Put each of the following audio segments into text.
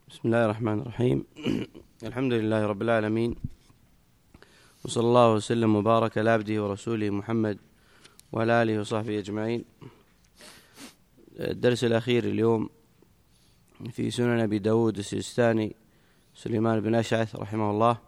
بسم الله الرحمن الرحيم. الحمد لله رب العالمين، وصلى الله وسلم وبارك على عبده ورسوله محمد وعلى آله وصحبه أجمعين. الدرس الأخير اليوم في سنن أبي داود السجستاني سليمان بن أشعث رحمه الله،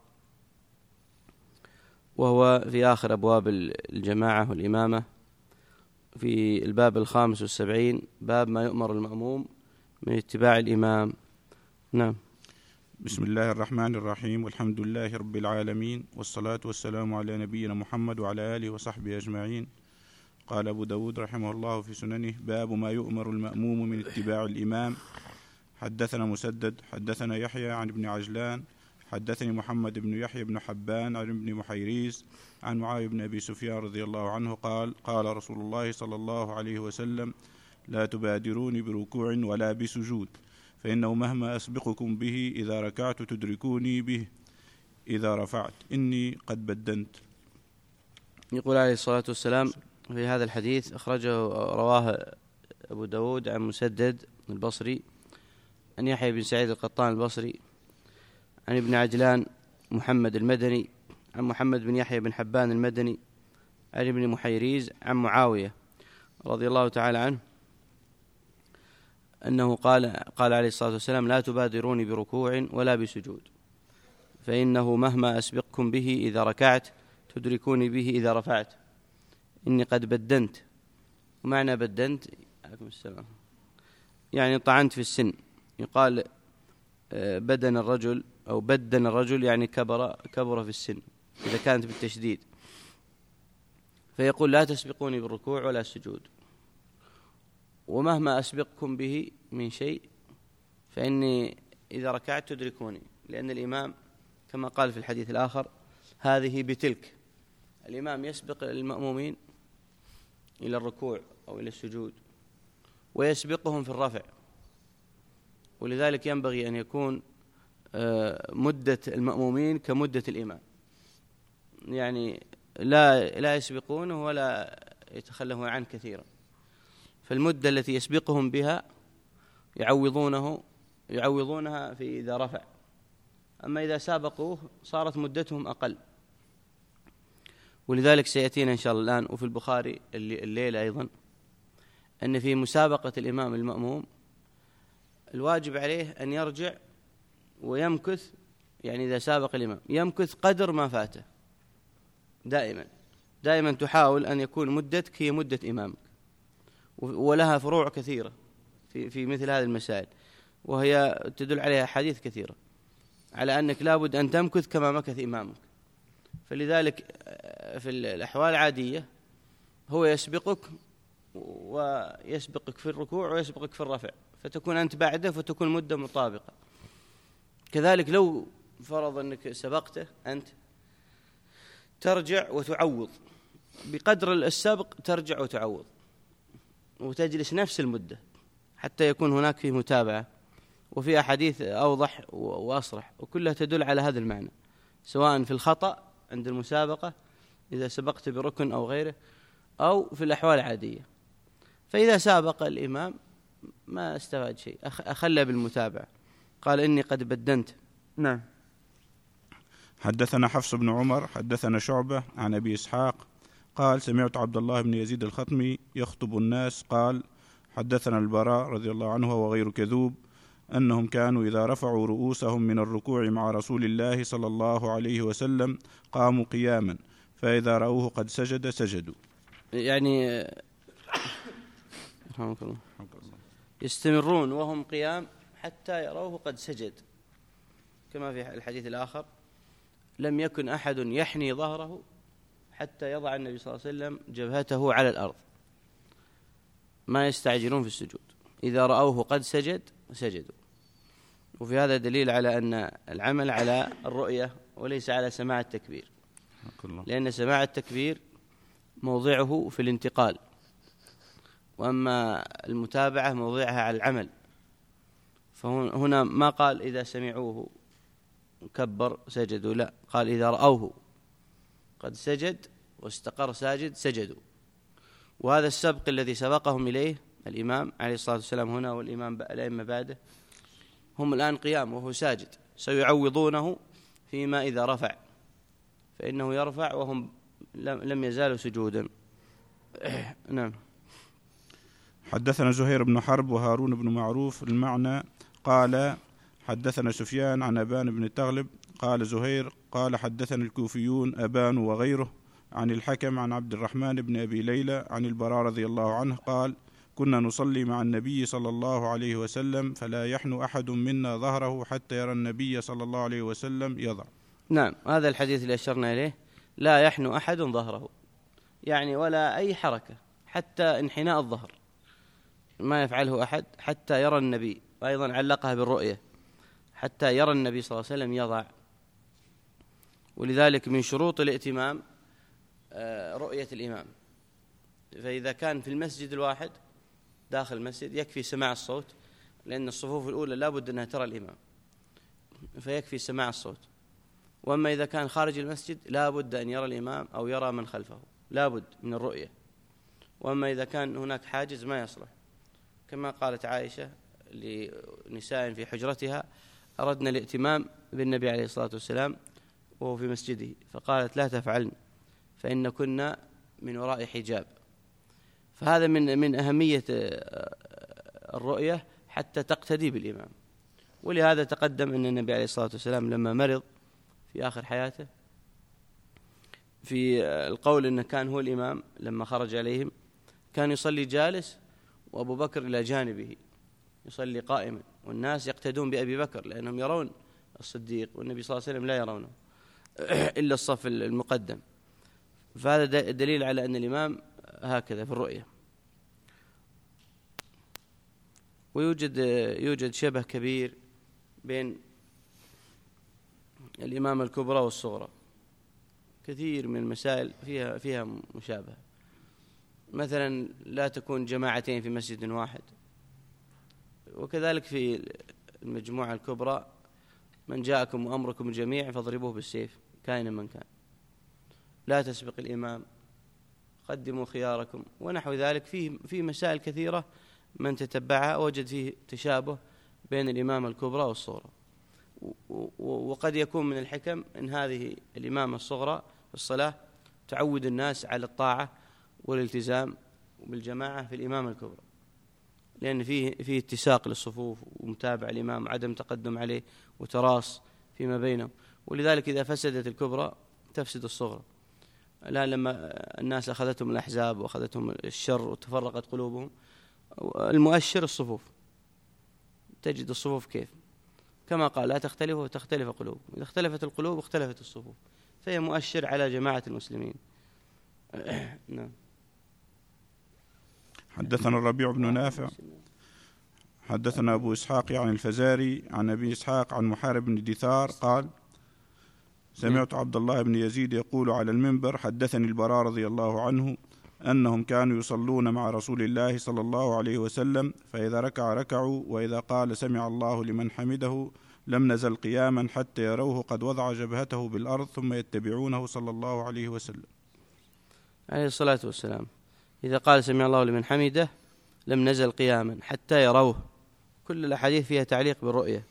وهو في آخر أبواب الجماعة والإمامة، في الباب 75، باب ما يؤمر المأموم من اتباع الإمام. نعم. بسم الله الرحمن الرحيم، والحمد لله رب العالمين، والصلاة والسلام على نبينا محمد وعلى آله وصحبه أجمعين. قال أبو داود رحمه الله في سننه: باب ما يؤمر المأموم من اتباع الإمام. حدثنا مسدد حدثنا يحيى عن ابن عجلان حدثني محمد بن يحيى بن حبان عن ابن محيريز عن معاوية بن أبي سفيان رضي الله عنه قال: قال رسول الله صلى الله عليه وسلم: لا تبادروني بركوع ولا بسجود، فإنه مهما أسبقكم به إذا ركعت تدركوني به إذا رفعت، إني قد بدنت. يقول عليه الصلاة والسلام في هذا الحديث، رواه أبو داود عن مسدد البصري عن يحيى بن سعيد القطان البصري عن ابن عجلان محمد المدني عن محمد بن يحيى بن حبان المدني عن ابن محيريز عن معاوية رضي الله تعالى عنه أنه قال عليه الصلاة والسلام: لا تبادروني بركوع ولا بسجود، فإنه مهما أسبقكم به إذا ركعت تدركوني به إذا رفعت، إني قد بدنت. ومعنى بدنت عليكم السلام يعني طعنت في السن. يقال بدن الرجل أو بدن الرجل يعني كبر في السن إذا كانت بالتشديد. فيقول: لا تسبقوني بالركوع ولا السجود، ومهما أسبقكم به من شيء فإني إذا ركعت تدركوني، لأن الإمام كما قال في الحديث الآخر: هذه بتلك. الإمام يسبق المأمومين إلى الركوع أو إلى السجود، ويسبقهم في الرفع، ولذلك ينبغي أن يكون مدة المأمومين كمدة الإمام، يعني لا يسبقونه ولا يتخلفون عنه كثيرا، فالمدة التي يسبقهم بها يعوضونها في إذا رفع. أما إذا سابقوه صارت مدتهم أقل، ولذلك سيأتينا إن شاء الله الآن وفي البخاري الليلة أيضا أن في مسابقة الإمام المأموم الواجب عليه أن يرجع ويمكث، يعني إذا سابق الإمام يمكث قدر ما فاته. دائما تحاول أن يكون مدتك هي مدة إمامك، ولها فروع كثيرة في مثل هذه المسائل، وهي تدل عليها حديث كثيرة على أنك لابد أن تمكث كما مكث إمامك. فلذلك في الأحوال العادية هو يسبقك ويسبقك في الركوع ويسبقك في الرفع، فتكون أنت بعده فتكون مدة مطابقة. كذلك لو فرض أنك سبقته أنت ترجع وتعوض بقدر السبق، ترجع وتعوض وتجلس نفس المدة حتى يكون هناك فيه متابعة، وفي أحاديث أوضح وأصرح، وكلها تدل على هذا المعنى، سواء في الخطأ عند المسابقة إذا سبقت بركن أو غيره، أو في الأحوال العادية. فإذا سابق الإمام ما استفاد شيء، أخلى بالمتابعة. قال: إني قد بدنت. نعم. حدثنا حفص بن عمر حدثنا شعبة عن أبي إسحاق قال: سمعت عبد الله بن يزيد الخطمي يخطب الناس قال: حدثنا البراء رضي الله عنه وغير كذوب أنهم كانوا إذا رفعوا رؤوسهم من الركوع مع رسول الله صلى الله عليه وسلم قاموا قياما، فإذا رأوه قد سجد سجدوا. يعني يستمرون وهم قيام حتى يروه قد سجد، كما في الحديث الآخر: لم يكن أحد يحني ظهره حتى يضع النبي صلى الله عليه وسلم جبهته على الأرض. ما يستعجلون في السجود، إذا رأوه قد سجد سجدوا. وفي هذا دليل على أن العمل على الرؤية وليس على سماع التكبير، لأن سماع التكبير موضعه في الانتقال، وأما المتابعة موضعها على العمل. فهنا ما قال إذا سمعوه كبر سجدوا، لا، قال إذا رأوه قد سجد واستقر ساجد سجدوا. وهذا السبق الذي سبقهم إليه الإمام عليه الصلاة والسلام هنا والإمام الأئمة بعده هم الآن قيام وهو ساجد، سيعوضونه فيما إذا رفع، فإنه يرفع وهم لم يزالوا سجودا. نعم. حدثنا زهير بن حرب وهارون بن معروف المعنى. قال حدثنا سفيان عن أبان بن تغلب قال زهير قال حدثنا الكوفيون أبان وغيره عن الحكم عن عبد الرحمن بن أبي ليلى عن البراء رضي الله عنه قال كنا نصلي مع النبي صلى الله عليه وسلم فلا يحن أحد منا ظهره حتى يرى النبي صلى الله عليه وسلم يضع. نعم، هذا الحديث اللي أشرنا إليه، لا يحن أحد ظهره، يعني ولا أي حركة، حتى انحناء الظهر ما يفعله أحد حتى يرى النبي، وأيضا علقها بالرؤية حتى يرى النبي صلى الله عليه وسلم يضع. ولذلك من شروط الائتمام رؤية الإمام، فإذا كان في المسجد الواحد داخل المسجد يكفي سماع الصوت، لأن الصفوف الأولى لا بد أنها ترى الإمام، فيكفي سماع الصوت. وأما إذا كان خارج المسجد لا بد أن يرى الإمام أو يرى من خلفه، لا بد من الرؤية. وأما إذا كان هناك حاجز ما يصلح، كما قالت عائشة لنساء في حجرتها أردنا الائتمام بالنبي عليه الصلاة والسلام وهو في مسجده، فقالت لا تفعلن فإن كنا من وراء حجاب. فهذا من أهمية الرؤية حتى تقتدي بالإمام. ولهذا تقدم أن النبي عليه الصلاة والسلام لما مرض في آخر حياته، في القول أنه كان هو الإمام لما خرج عليهم كان يصلي جالس وأبو بكر إلى جانبه يصلي قائما، والناس يقتدون بأبي بكر لأنهم يرون الصديق والنبي صلى الله عليه وسلم لا يرونه إلا الصف المقدم. فهذا دليل على أن الإمام هكذا في الرؤية. ويوجد شبه كبير بين الإمامة الكبرى والصغرى، كثير من المسائل فيها مشابهة. مثلا لا تكون جماعتين في مسجد واحد، وكذلك في المجموعة الكبرى من جاءكم وأمركم الجميع فاضربوه بالسيف كائنا من كان، لا تسبق الإمام، قدموا خياركم، ونحو ذلك. في مسائل كثيرة من تتبعها وجد فيه تشابه بين الإمامة الكبرى والصغرى. وقد يكون من الحكم أن هذه الإمامة الصغرى في الصلاة تعود الناس على الطاعة والالتزام بالجماعة في الإمامة الكبرى، لأن فيه اتساق للصفوف ومتابعة الإمام، عدم تقدم عليه وتراص فيما بينهم. ولذلك إذا فسدت الكبرى تفسد الصغرى. الآن لما الناس أخذتهم الأحزاب وأخذتهم الشر وتفرقت قلوبهم، المؤشر الصفوف، تجد الصفوف كيف، كما قال لا تختلفوا وتختلف قلوبكم، إذا اختلفت القلوب اختلفت الصفوف، فهي مؤشر على جماعة المسلمين. نعم. حدثنا الربيع بن نافع حدثنا أبو إسحاق عن الفزاري عن أبي إسحاق عن محارب بن دثار قال سمعت عبد الله بن يزيد يقول على المنبر حدثني البراء رضي الله عنه أنهم كانوا يصلون مع رسول الله صلى الله عليه وسلم، فإذا ركع ركعوا، وإذا قال سمع الله لمن حمده لم نزل قياما حتى يروه قد وضع جبهته بالأرض ثم يتبعونه صلى الله عليه وسلم عليه الصلاة والسلام. إذا قال سمع الله لمن حمده لم نزل قياما حتى يروه. كل الأحاديث فيها تعليق بالرؤية،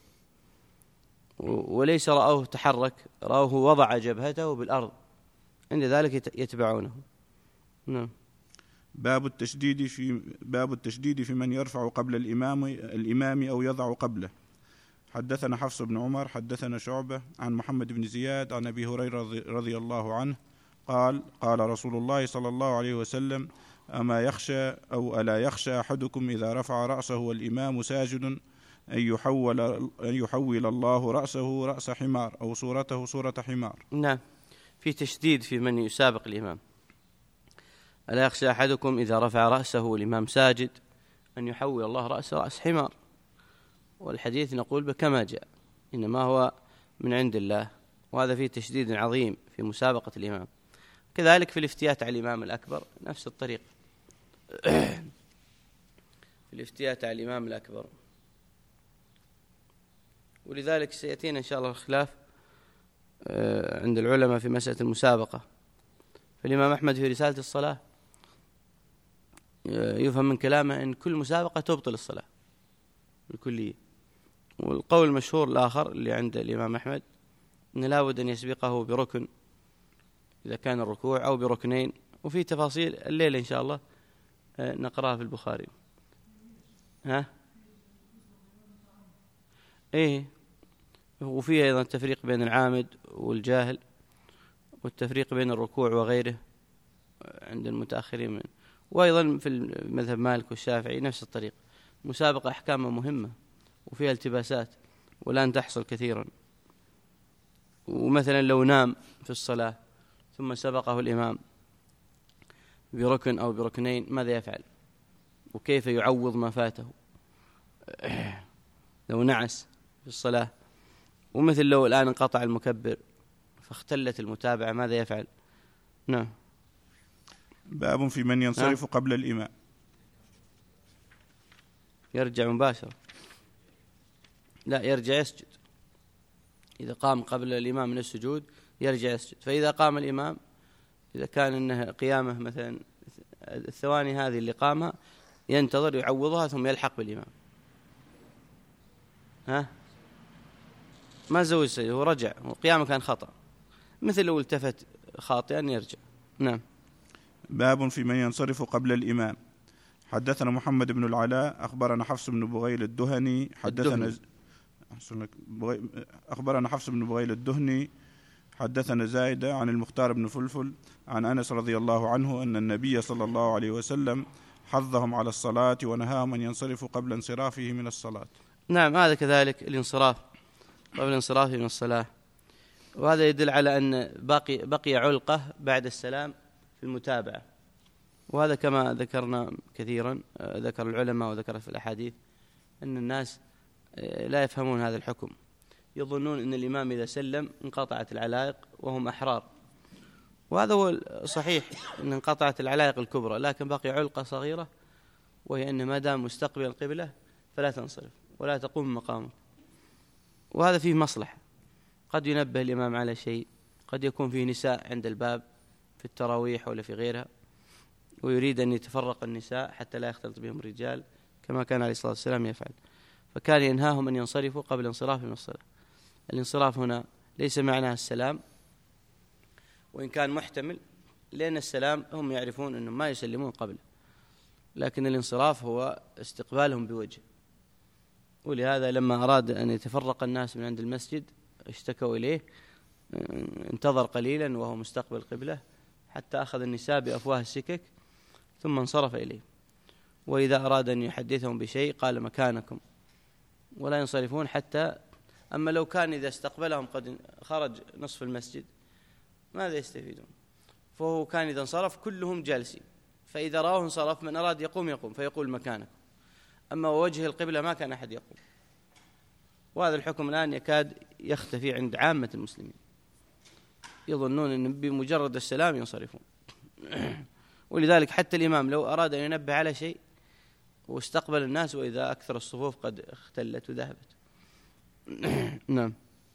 وليس رأوه تحرك، رأوه وضع جبهته بالأرض، عند ذلك يتبعونه. نعم. باب التشديد في من يرفع قبل الإمام أو يضع قبله. حدثنا حفص بن عمر حدثنا شعبة عن محمد بن زياد عن أبي هريرة رضي الله عنه قال قال رسول الله صلى الله عليه وسلم أما يخشى أو ألا يخشى أحدكم إذا رفع رأسه والإمام ساجد أن يحول الله رأسه رأس حمار أو صورته صورة حمار. نعم، في تشديد في من يسابق الإمام. ألا يخشى أحدكم إذا رفع رأسه والإمام ساجد أن يحول الله رأسه رأس حمار، والحديث نقول بكما جاء، إنما هو من عند الله، وهذا فيه تشديد عظيم في مسابقة الإمام. كذلك في الافتيات على الإمام الأكبر نفس الطريق في الافتيات على الإمام الأكبر. ولذلك سيأتينا إن شاء الله الخلاف عند العلماء في مسألة المسابقة. فالإمام أحمد في رسالة الصلاة يفهم من كلامه أن كل مسابقة تبطل الصلاة بالكلية، والقول المشهور الآخر اللي عند الإمام أحمد أنه لا بد أن يسبقه بركن إذا كان الركوع أو بركنين، وفي تفاصيل الليلة إن شاء الله نقرأها في البخاري. إيه، وفيه أيضا التفريق بين العامد والجاهل، والتفريق بين الركوع وغيره عند المتأخرين منه. وأيضا في المذهب مالك والشافعي نفس الطريق. مسابقة أحكامها مهمة وفيها التباسات والآن تحصل كثيرا. ومثلا لو نام في الصلاة ثم سبقه الإمام بركن أو بركنين ماذا يفعل؟ وكيف يعوض ما فاته؟ لو نعس في الصلاة، ومثل لو الآن انقطع المكبر فاختلت المتابعة ماذا يفعل؟ نعم. باب في من ينصرف قبل الإمام. يرجع مباشرة؟ لا، يرجع يسجد. إذا قام قبل الإمام من السجود يرجع يسجد. فإذا قام الإمام، إذا كان إنه قيامه مثلا الثواني هذه اللي قامها ينتظر يعوضها ثم يلحق بالإمام. ما زوج سجد، هو رجع، وقيامه كان خطأ، مثل لو التفت خاطئا يرجع. نعم. باب في من ينصرف قبل الإمام. حدثنا محمد بن العلاء أخبرنا حفص بن بغيل الدهني أخبرنا حفص بن بغيل الدهني حدثنا زايدة عن المختار بن فلفل عن أنس رضي الله عنه أن النبي صلى الله عليه وسلم حضهم على الصلاة ونهاهم أن ينصرفوا قبل انصرافه من الصلاة. نعم، هذا كذلك الانصراف قبل انصرافه من الصلاة، وهذا يدل على أن بقي علقة بعد السلام في المتابعة. وهذا كما ذكرنا كثيرا، ذكر العلماء وذكر في الأحاديث أن الناس لا يفهمون هذا الحكم، يظنون أن الإمام إذا سلم انقطعت العلائق وهم أحرار، وهذا هو صحيح أن انقطعت العلائق الكبرى، لكن بقي علقة صغيرة، وهي أن ما دام مستقبل القبلة فلا تنصرف ولا تقوم مقامك. وهذا فيه مصلحة، قد ينبه الإمام على شيء، قد يكون فيه نساء عند الباب في التراويح ولا في غيرها، ويريد أن يتفرق النساء حتى لا يختلط بهم الرجال كما كان عليه الصلاة والسلام يفعل، فكان ينهاهم أن ينصرفوا قبل انصراف من الصلاة. الانصراف هنا ليس معناه السلام، وإن كان محتمل، لأن السلام هم يعرفون أنهم ما يسلمون قبله، لكن الانصراف هو استقبالهم بوجه. ولهذا لما أراد أن يتفرق الناس من عند المسجد اشتكوا إليه، انتظر قليلا وهو مستقبل القبلة حتى أخذ النساء بأفواه السكك ثم انصرف إليه. وإذا أراد أن يحدثهم بشيء قال مكانكم، ولا ينصرفون حتى. أما لو كان إذا استقبلهم قد خرج نصف المسجد ماذا يستفيدون؟ فهو كان إذا انصرف كلهم جالسين، فإذا رأوه انصرف من أراد يقوم فيقول مكانكم. أما وجه القبلة ما كان أحد يقوم. وهذا الحكم الآن يكاد يختفي عند عامة المسلمين، يظنون أن بمجرد السلام ينصرفون. ولذلك حتى الإمام لو أراد أن ينبه على شيء واستقبل الناس، وإذا أكثر الصفوف قد اختلت وذهبت. نعم.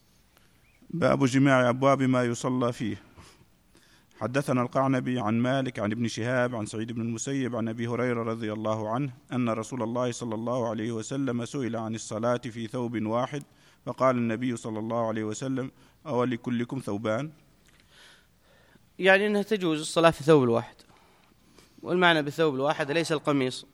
باب جماع أبواب ما يصلى فيه. حدثنا القعنبي عن مالك عن ابن شهاب عن سعيد بن المسيب عن أبي هريرة رضي الله عنه أن رسول الله صلى الله عليه وسلم سئل عن الصلاة في ثوب واحد، فقال النبي صلى الله عليه وسلم: أو لكلكم ثوبان؟ يعني أنها تجوز الصلاة في ثوب الواحد، والمعنى بالثوب الواحد ليس القميص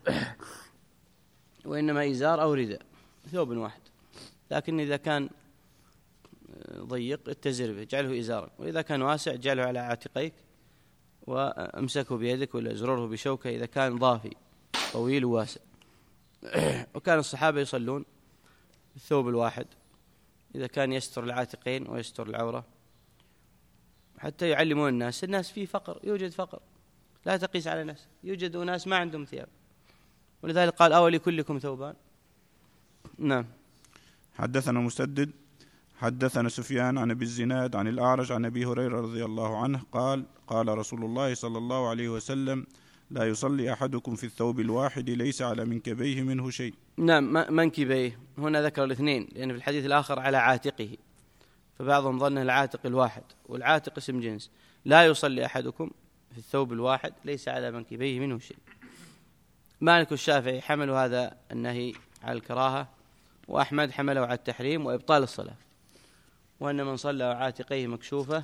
وإنما إزار أو رداء، ثوب واحد. لكن إذا كان ضيق اتزر به، جعله إزارا، وإذا كان واسع جعله على عاتقيك وامسكه بيدك ولا زرره بشوكة إذا كان ضافي طويل وواسع. وكان الصحابة يصلون بالثوب الواحد إذا كان يستر العاتقين ويستر العورة، حتى يعلمون الناس فيه فقر، يوجد فقر، لا تقيس على ناس، يوجد ناس ما عندهم ثياب، ولذلك قال: أو لكلكم ثوبان. نعم. حدثنا مسدد حدثنا سفيان عن أبي الزناد عن الأعرج عن أبي هريرة رضي الله عنه قال: قال رسول الله صلى الله عليه وسلم: لا يصلي أحدكم في الثوب الواحد ليس على منكبيه منه شيء. نعم، منكبيه هنا ذكر الاثنين، لأن في الحديث الآخر على عاتقه، فبعضهم ظنه العاتق الواحد، والعاتق اسم جنس. لا يصلي أحدكم في الثوب الواحد ليس على منكبيه منه شيء. مالك والشافعي حملوا هذا النهي على الكراهة، وأحمد حمله على التحريم وإبطال الصلاة، وأن من صلى عاتقيه مكشوفة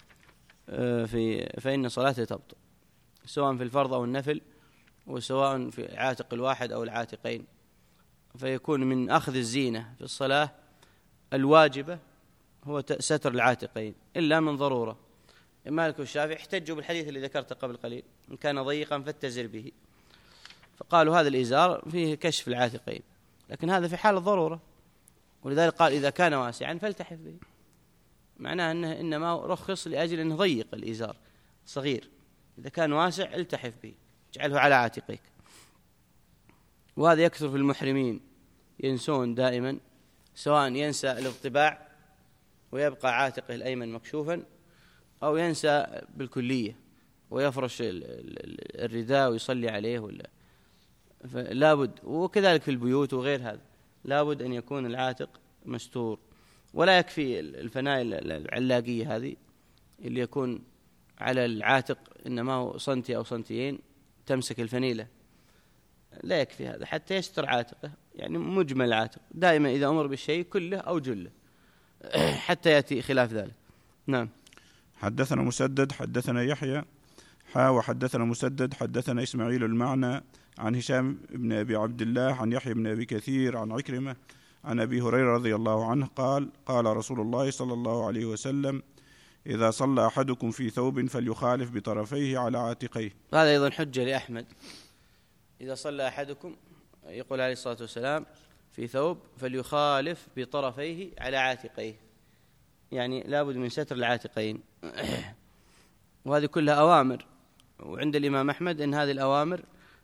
فإن صلاته تبطل، سواء في الفرض أو النفل، وسواء في عاتق الواحد أو العاتقين. فيكون من أخذ الزينة في الصلاة الواجبة هو ستر العاتقين إلا من ضرورة. مالك والشافعي احتجوا بالحديث اللي ذكرته قبل قليل، إن كان ضيقا فاتزر به، فقالوا هذا الإزار فيه كشف العاتقين، لكن هذا في حال الضرورة، ولذلك قال إذا كان واسعا فالتحف به، معناه أنه إنما رخص لأجل أنه ضيق الإزار صغير، إذا كان واسع التحف به، اجعله على عاتقيك. وهذا يكثر في المحرمين، ينسون دائما، سواء ينسى الاضطباع ويبقى عاتقه الأيمن مكشوفا، أو ينسى بالكلية ويفرش الرداء ويصلي عليه، ولا لابد. وكذلك في البيوت وغير هذا لابد أن يكون العاتق مستور. ولا يكفي الفنايل العلاقية هذه اللي يكون على العاتق إنما هو سنتي أو سنتيين تمسك الفنيلة، لا يكفي هذا حتى يستر عاتقه، يعني مجمل العاتق دائما إذا أمر بالشيء كله أو جله حتى يأتي خلاف ذلك. نعم. حدثنا مسدد حدثنا يحيى وحدثنا مسدد حدثنا إسماعيل المعنى عن هشام بن أبي عبد الله عن يحيى بن أبي كثير عن عكرمة عن أبي هريرة رضي الله عنه قال قال رسول الله صلى الله عليه وسلم إذا صلى أحدكم في ثوب فليخالف بطرفيه على عاتقيه. هذا أيضا حجة لأحمد، إذا صلى أحدكم يقول عليه الصلاة والسلام في ثوب فليخالف بطرفيه على عاتقيه، يعني لابد من ستر العاتقين. وهذه كلها أوامر، وعند الإمام أحمد أن هذه الأوامر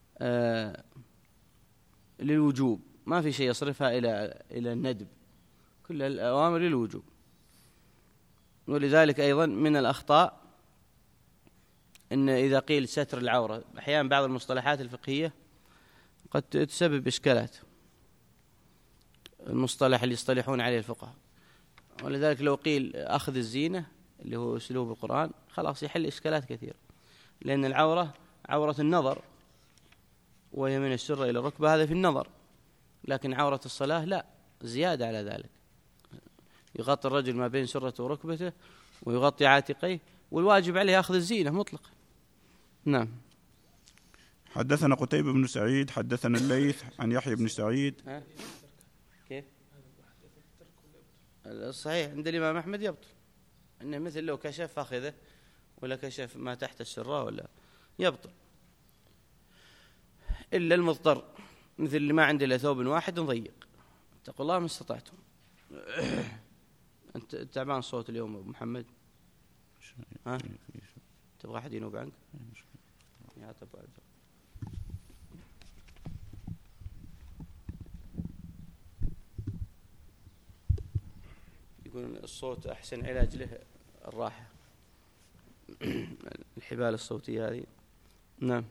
للوجوب، ما في شيء يصرفها إلى الندب، كل الأوامر للوجوب. ولذلك أيضا من الأخطاء أن إذا قيل ستر العورة، أحيانا بعض المصطلحات الفقهية قد تسبب إشكالات، المصطلح اللي يصطلحون عليه الفقهاء. ولذلك لو قيل أخذ الزينة اللي هو أسلوب القرآن خلاص يحل إشكالات كثيرة، لأن العورة عورة النظر، وهي من السرة إلى الركبة، هذا في النظر، لكن عورة الصلاة لا، زيادة على ذلك، يغطي الرجل ما بين سرته وركبته ويغطي عاتقيه، والواجب عليه أخذ الزينة مطلقا. نعم. حدثنا قتيبة بن سعيد حدثنا الليث عن يحيى بن سعيد. كيف؟ الصحيح عند الإمام أحمد يبطل، إنه مثل لو كشف فخذه ولا كشف ما تحت السرة ولا يبطل، إلا المضطر مثل اللي ما عنده إلا ثوب واحد ضيق، اتقوا الله ما استطعتم. أنت تعبان الصوت اليوم أبو محمد، ها؟ تبغى أحد ينوب عنك؟ يا طب يقول الصوت أحسن علاج له الراحة، الحبال الصوتية هذه. نعم.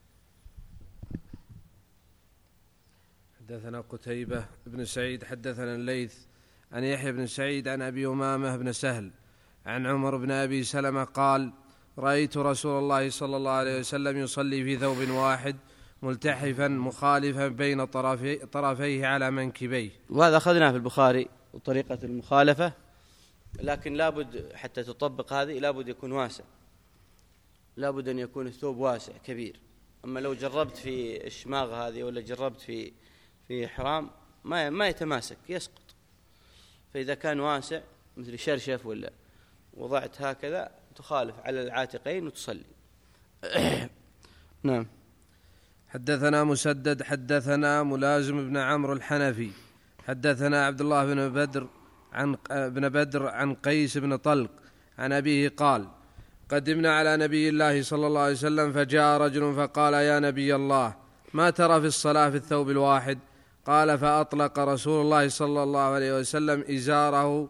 حدثنا قتيبة بن سعيد حدثنا الليث عن يحيى بن سعيد عن أبي أمامة بن سهل عن عمر بن أبي سلمة قال رأيت رسول الله صلى الله عليه وسلم يصلي في ثوب واحد ملتحفا مخالفا بين طرفيه على منكبيه. وهذا أخذناه في البخاري وطريقة المخالفة، لكن لابد حتى تطبق هذه لابد يكون واسع، لابد أن يكون الثوب واسع كبير. أما لو جربت في الشماغ هذه ولا جربت في إحرام ما يتماسك، يسقط. فإذا كان واسع مثل شرشف ولا وضعت هكذا تخالف على العاتقين وتصلي. نعم. حدثنا مسدد حدثنا ملازم بن عمرو الحنفي حدثنا عبد الله بن بدر عن قيس بن طلق عن أبيه قال قدمنا على نبي الله صلى الله عليه وسلم فجاء رجل فقال يا نبي الله ما ترى في الصلاة في الثوب الواحد؟ قال فأطلق رسول الله صلى الله عليه وسلم إزاره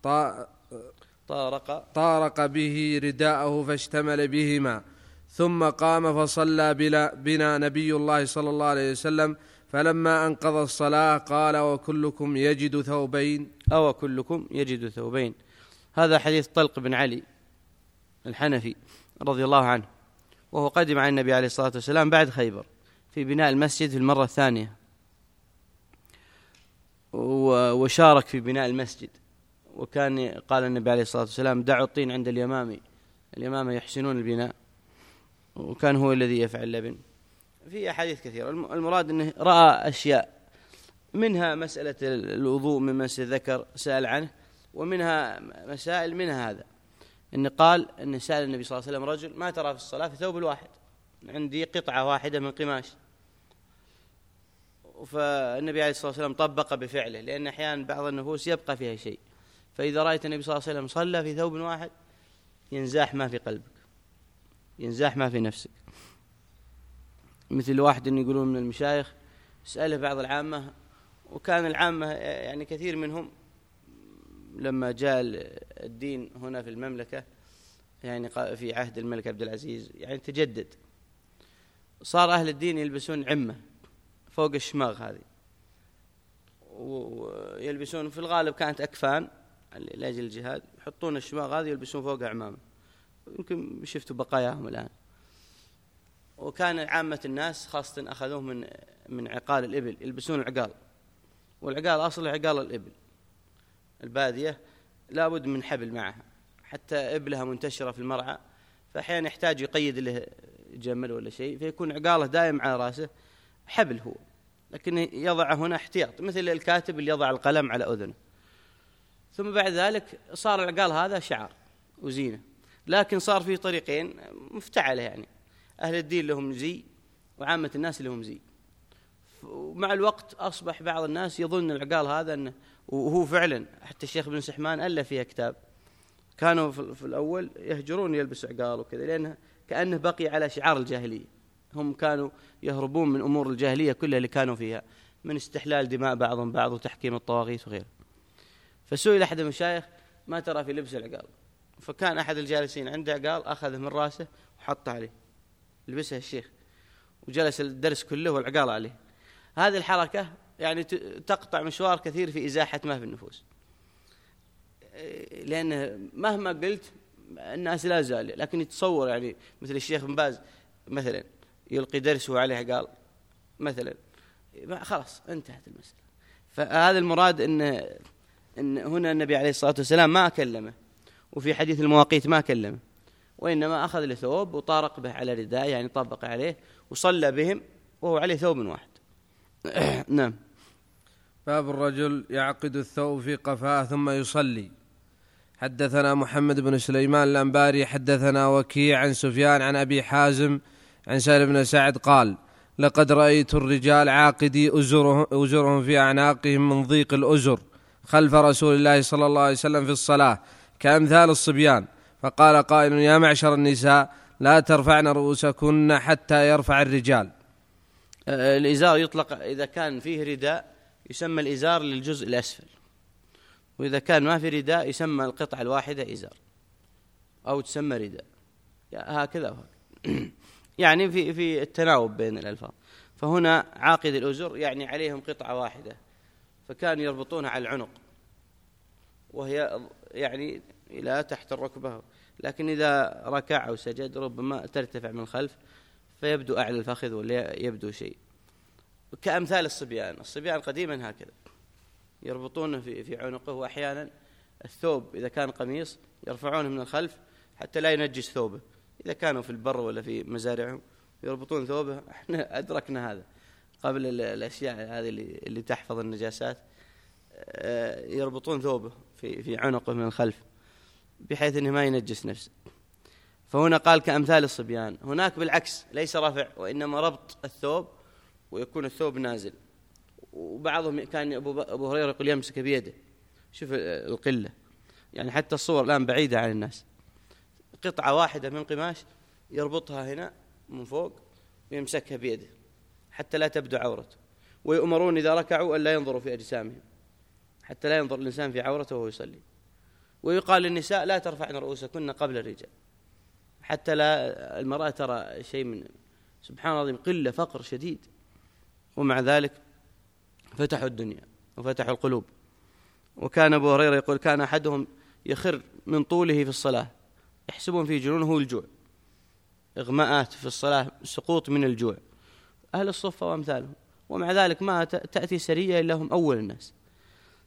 طارق به رداءه فاشتمل بهما، ثم قام فصلى بنا نبي الله صلى الله عليه وسلم، فلما أنقضى الصلاة قال وكلكم يجد ثوبين أو كلكم يجد ثوبين. هذا حديث طلق بن علي الحنفي رضي الله عنه، وهو قدم على النبي عليه الصلاة والسلام بعد خيبر في بناء المسجد في المرة الثانية، وشارك في بناء المسجد. وكان قال النبي عليه الصلاة والسلام: دعوا الطين عند اليمامة يحسنون البناء. وكان هو الذي يفعل اللبن. في أحاديث كثيرة. المراد أنه رأى أشياء، منها مسألة الوضوء من مس الذكر سأل عنه، ومنها مسائل منها هذا، إن قال إن سأل النبي صلى الله عليه وسلم رجل: ما ترى في الصلاة في ثوب الواحد؟ عندي قطعة واحدة من قماش. فالنبي عليه الصلاة والسلام طبق بفعله، لأن أحيانا بعض النفوس يبقى فيها شيء، فإذا رأيت النبي صلى الله عليه وسلم صلى في ثوب واحد ينزاح ما في قلبك، ينزاح ما في نفسك. مثل واحد يقولون من المشايخ سأله بعض العامة، وكان العامة يعني كثير منهم لما جاء الدين هنا في المملكة، يعني في عهد الملك عبد العزيز، يعني تجدد، صار أهل الدين يلبسون عمة فوق الشماغ هذه، ويلبسون في الغالب كانت أكفان لأجل الجهاد، يحطون الشماغ هذه يلبسون فوقها عمامة، يمكن شفتوا بقاياهم الآن. وكان عامة الناس خاصة أخذوه من عقال الإبل، يلبسون العقال، والعقال أصله عقال الإبل. البادية لابد من حبل معها، حتى إبلها منتشرة في المرعى، فأحيانا يحتاج يقيد له جمل ولا شيء، فيكون عقاله دائم على رأسه حبل هو، لكن يضع هنا احتياط، مثل الكاتب اللي يضع القلم على أذنه. ثم بعد ذلك صار العقال هذا شعار وزينة، لكن صار فيه طريقين مفتعلة، يعني أهل الدين لهم زي وعامة الناس لهم زي. ومع الوقت أصبح بعض الناس يظن العقال هذا أنه، وهو فعلا حتى الشيخ بن سحمان ألف فيها كتاب، كانوا في الأول يهجرون يلبس عقال وكذا، لأنه كأنه بقي على شعار الجاهلية. هم كانوا يهربون من أمور الجاهلية كلها اللي كانوا فيها، من استحلال دماء بعضهم بعض وتحكيم الطواغيت وغيره. فسئل أحد المشايخ: ما ترى في لبس العقال؟ فكان أحد الجالسين عنده عقال أخذه من رأسه وحطه عليه، لبسه الشيخ وجلس الدرس كله والعقال عليه. هذه الحركة يعني تقطع مشوار كثير في إزاحة ما في النفوس، لأن مهما قلت الناس لا زال، لكن يتصور يعني مثل الشيخ بن باز مثلا يلقي درسه عليه عقال مثلا، خلاص انتهت المسألة. فهذا المراد إن هنا النبي عليه الصلاة والسلام ما كلمه، وفي حديث المواقيت ما كلمه، وإنما أخذ له ثوب وطارق به على رداء، يعني طبق عليه وصلى بهم وهو عليه ثوب واحد. نعم. باب الرجل يعقد الثوب في قفاه ثم يصلي. حدثنا محمد بن سليمان الأنباري حدثنا وكيع عن سفيان عن أبي حازم عن سهل بن سعد قال: لقد رأيت الرجال عاقدي أزرهم في أعناقهم من ضيق الأزر خلف رسول الله صلى الله عليه وسلم في الصلاة كأمثال الصبيان، فقال قائل: يا معشر النساء لا ترفعن رؤوسكن حتى يرفع الرجال. الإزار يطلق إذا كان فيه رداء يسمى الإزار للجزء الأسفل، وإذا كان ما في رداء يسمى القطعة الواحدة إزار، أو تسمى رداء، هكذا وهكذا. يعني في التناوب بين الألفاظ. فهنا عاقد الأزر يعني عليهم قطعة واحدة، فكانوا يربطونها على العنق وهي يعني إلى تحت الركبة، لكن إذا ركع أو سجد ربما ترتفع من الخلف فيبدو أعلى الفخذ ولا يبدو شيء، كأمثال الصبيان. الصبيان قديما هكذا يربطونه في عنقه، وأحيانا الثوب إذا كان قميص يرفعونه من الخلف حتى لا ينجس ثوبه. إذا كانوا في البر ولا في مزارعهم يربطون ثوبه، احنا أدركنا هذا قبل الأشياء هذه اللي تحفظ النجاسات، يربطون ثوبه في عنقه من الخلف بحيث أنه ما ينجس نفسه. فهنا قال كأمثال الصبيان. هناك بالعكس ليس رفع وإنما ربط الثوب ويكون الثوب نازل. وبعضهم كان أبو هريرة يقول يمسك بيده. شوف القلة، يعني حتى الصور الآن بعيدة عن الناس، قطعة واحدة من قماش يربطها هنا من فوق ويمسكها بيده حتى لا تبدو عورته. ويؤمرون إذا ركعوا أن لا ينظروا في أجسامهم حتى لا ينظر الإنسان في عورته وهو يصلي. ويقال للنساء لا ترفعن رؤوسكن قبل الرجال حتى لا المرأة ترى شيء من، سبحان الله، قلة فقر شديد، ومع ذلك فتحوا الدنيا وفتحوا القلوب. وكان أبو هريرة يقول كان أحدهم يخر من طوله في الصلاة يحسبون في جنونه الجوع، إغماءات في الصلاة، سقوط من الجوع، أهل الصفة وأمثالهم، ومع ذلك ما تأتي سرية إلا هم أول الناس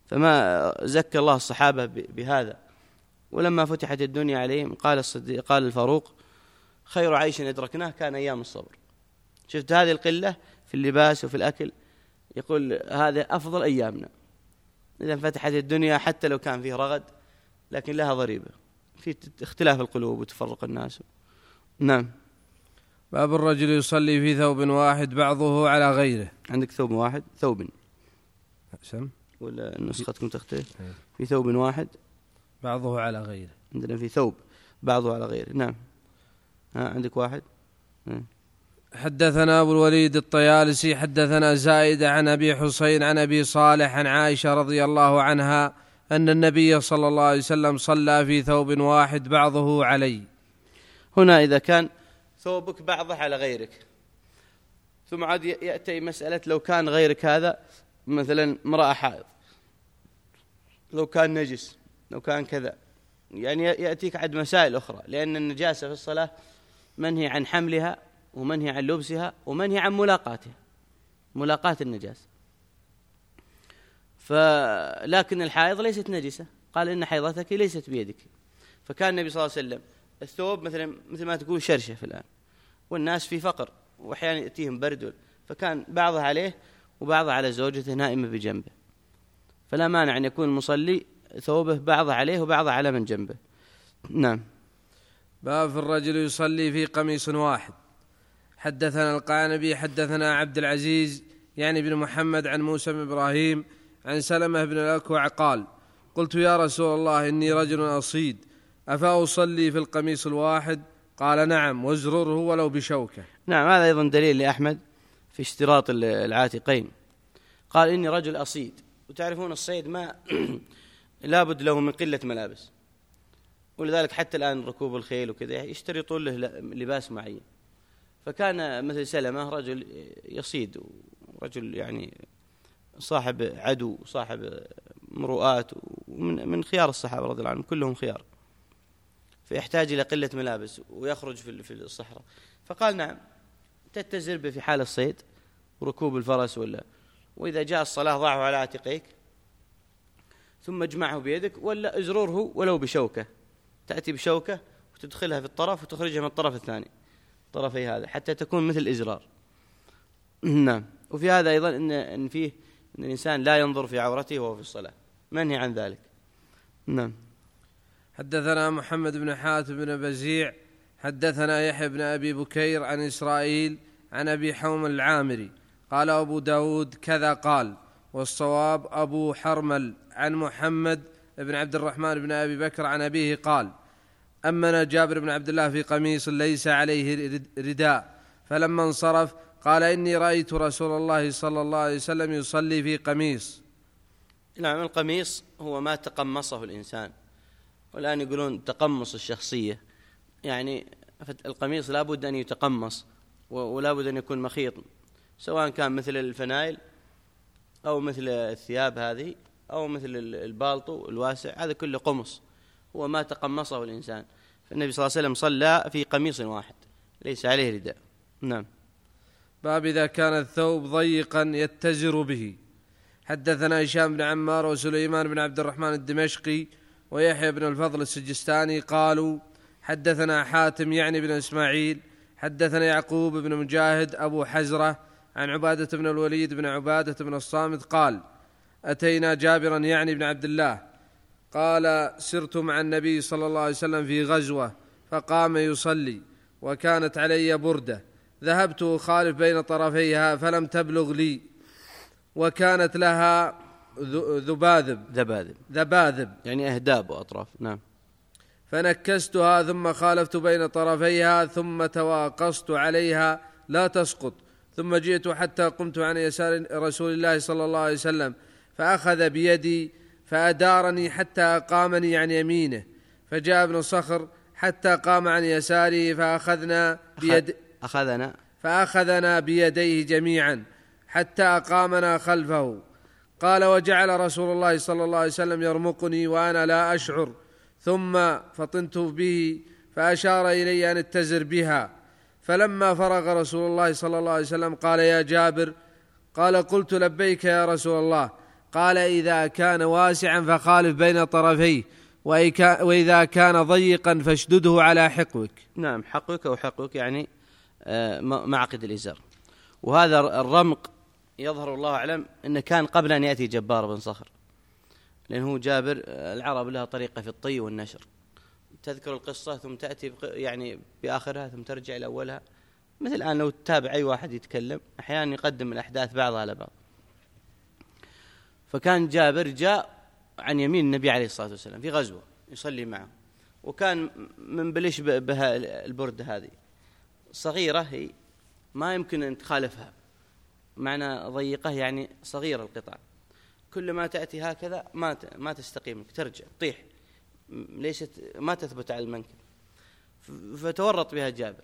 فما زكى الله الصحابة بهذا. ولما فتحت الدنيا عليهم قال الفاروق: خير عيش أدركناه كان أيام الصبر. شفت هذه القلة في اللباس وفي الأكل، يقول هذا أفضل أيامنا. إذا فتحت الدنيا حتى لو كان فيه رغد، لكن لها ضريبة في اختلاف القلوب وتفرق الناس. نعم. باب الرجل يصلي في ثوب واحد بعضه على غيره. عندك ثوب واحد، ثوب أحسن، ولا نسختكم تختلف؟ في ثوب واحد بعضه على غيره، عندنا في ثوب بعضه على غيره. نعم. عندك واحد. حدثنا أبو الوليد الطيالسي حدثنا زائدة عن أبي حسين عن أبي صالح عن عائشة رضي الله عنها أن النبي صلى الله عليه وسلم صلى في ثوب واحد بعضه علي. هنا إذا كان ثوبك بعضه على غيرك، ثم عاد يأتي مسألة لو كان غيرك هذا مثلا امرأة حائض، لو كان نجس، لو كان كذا، يعني يأتيك عد مسائل أخرى، لأن النجاسة في الصلاة منهي عن حملها ومنهي عن لبسها ومنهي عن ملاقاتها، ملاقاة النجاسة. لكن الحائض ليست نجسة، قال إن حيضتك ليست بيدك. فكان النبي صلى الله عليه وسلم الثوب مثل ما تقول شرشة في الآن، والناس في فقر وأحيانا يأتيهم برد، فكان بعضها عليه وبعضها على زوجته نائمة بجنبه، فلا مانع أن يكون المصلي ثوبه بعضها عليه وبعضها على من جنبه. نعم. باب الرجل يصلي في قميص واحد. حدثنا القعنبي حدثنا عبد العزيز يعني بن محمد عن موسى بن إبراهيم عن سلمة بن الأكوع قال: قلت يا رسول الله إني رجل أصيد، أفأصلي في القميص الواحد؟ قال: نعم، وازرره ولو بشوكة. نعم، هذا أيضا دليل لأحمد في اشتراط العاتقين. قال: إني رجل أصيد، وتعرفون الصيد ما لابد له من قلة ملابس، ولذلك حتى الآن ركوب الخيل وكذا يشترطون له لباس معين. فكان مثل سلمة رجل يصيد، رجل يعني صاحب عدو، صاحب مروءات، ومن خيار الصحابة رضي الله عنهم، كلهم خيار، فيحتاج إلى قلة ملابس ويخرج في الصحراء. فقال: نعم، تتزر به في حال الصيد وركوب الفرس، وإذا جاء الصلاة ضعه على عاتقيك ثم اجمعه بيدك، ولا ازرره ولو بشوكة، تأتي بشوكة وتدخلها في الطرف وتخرجها من الطرف الثاني، طرفي هذا، حتى تكون مثل إزرار. نعم. وفي هذا أيضا إن فيه أن الإنسان لا ينظر في عورته وهو في الصلاة، منهي عن ذلك. نعم. حدثنا محمد بن حاتم بن بزيع حدثنا يحيى بن أبي بكير عن إسرائيل عن أبي حوم العامري قال أبو داود كذا قال، والصواب أبو حرمل عن محمد بن عبد الرحمن بن أبي بكر عن أبيه قال: أمنا جابر بن عبد الله في قميص ليس عليه رداء، فلما انصرف قال: إني رأيت رسول الله صلى الله عليه وسلم يصلي في قميص. نعم. القميص هو ما تقمصه الإنسان، والآن يقولون تقمص الشخصية، يعني القميص لا بد أن يتقمص، ولا بد أن يكون مخيط، سواء كان مثل الفنايل أو مثل الثياب هذه أو مثل البالطو الواسع، هذا كله قمص، هو ما تقمصه الإنسان. فالنبي صلى الله عليه وسلم صلى في قميص واحد ليس عليه رداء. نعم. باب إذا كان الثوب ضيقا يتزر به. حدثنا هشام بن عمار وسليمان بن عبد الرحمن الدمشقي ويحيى بن الفضل السجستاني قالوا: حدثنا حاتم يعني بن إسماعيل حدثنا يعقوب بن مجاهد أبو حزرة عن عبادة بن الوليد بن عبادة بن الصامت قال: أتينا جابرا يعني بن عبد الله قال: سرت مع النبي صلى الله عليه وسلم في غزوة فقام يصلي وكانت علي بردة، ذهبت أخالف بين طرفيها فلم تبلغ لي، وكانت لها ذباذب يعني أهداب وأطراف. نعم. فنكستها ثم خالفت بين طرفيها ثم تواقصت عليها لا تسقط، ثم جئت حتى قمت عن يسار رسول الله صلى الله عليه وسلم فأخذ بيدي فأدارني حتى أقامني عن يمينه، فجاء ابن صخر حتى قام عن يساره فأخذنا بيديه جميعا حتى أقامنا خلفه. قال: وجعل رسول الله صلى الله عليه وسلم يرمقني وأنا لا أشعر، ثم فطنت به فأشار إلي أن اتزر بها، فلما فرغ رسول الله صلى الله عليه وسلم قال: يا جابر. قال: قلت: لبيك يا رسول الله. قال إذا كان واسعا فخالف بين طرفيه، وإذا كان ضيقا فاشدده على حقوك. نعم، حقوك أو حقوك يعني معقد الإزار. وهذا الرمق يظهر الله أعلم أنه كان قبل أن يأتي جبار بن صخر، لأنه جابر العرب لها طريقة في الطي والنشر، تذكر القصة ثم تأتي يعني بآخرها ثم ترجع إلى أولها. مثل الآن لو تتابع أي واحد يتكلم أحيانا يقدم الأحداث بعضها على بعض. فكان جابر جاء عن يمين النبي عليه الصلاة والسلام في غزوة يصلي معه، وكان منبلش بها البردة هذه صغيرة، هي ما يمكن أن تخالفها، معنى ضيقة يعني صغيرة القطع، كل ما تأتي هكذا ما تستقيم، ترجع تطيح، ليست ما تثبت على المنكب. فتورط بها جابر،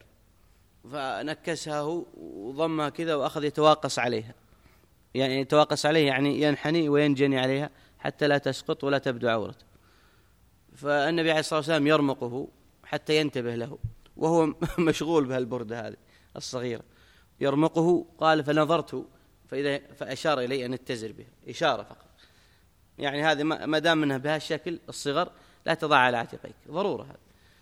فنكسها هو وضمها كذا وأخذ يتواقص عليها، يعني يتواقص عليه يعني ينحني وينجني عليها حتى لا تسقط ولا تبدو عورته. فالنبي عليه الصلاة والسلام يرمقه حتى ينتبه له وهو مشغول بهالبردة هذه الصغيرة، يرمقه. قال فنظرت فأشار إلي أن اتزر به، إشارة فقط، يعني هذه ما دام منها بهالشكل الصغر لا تضع على عاتقيك، ضرورة هذا.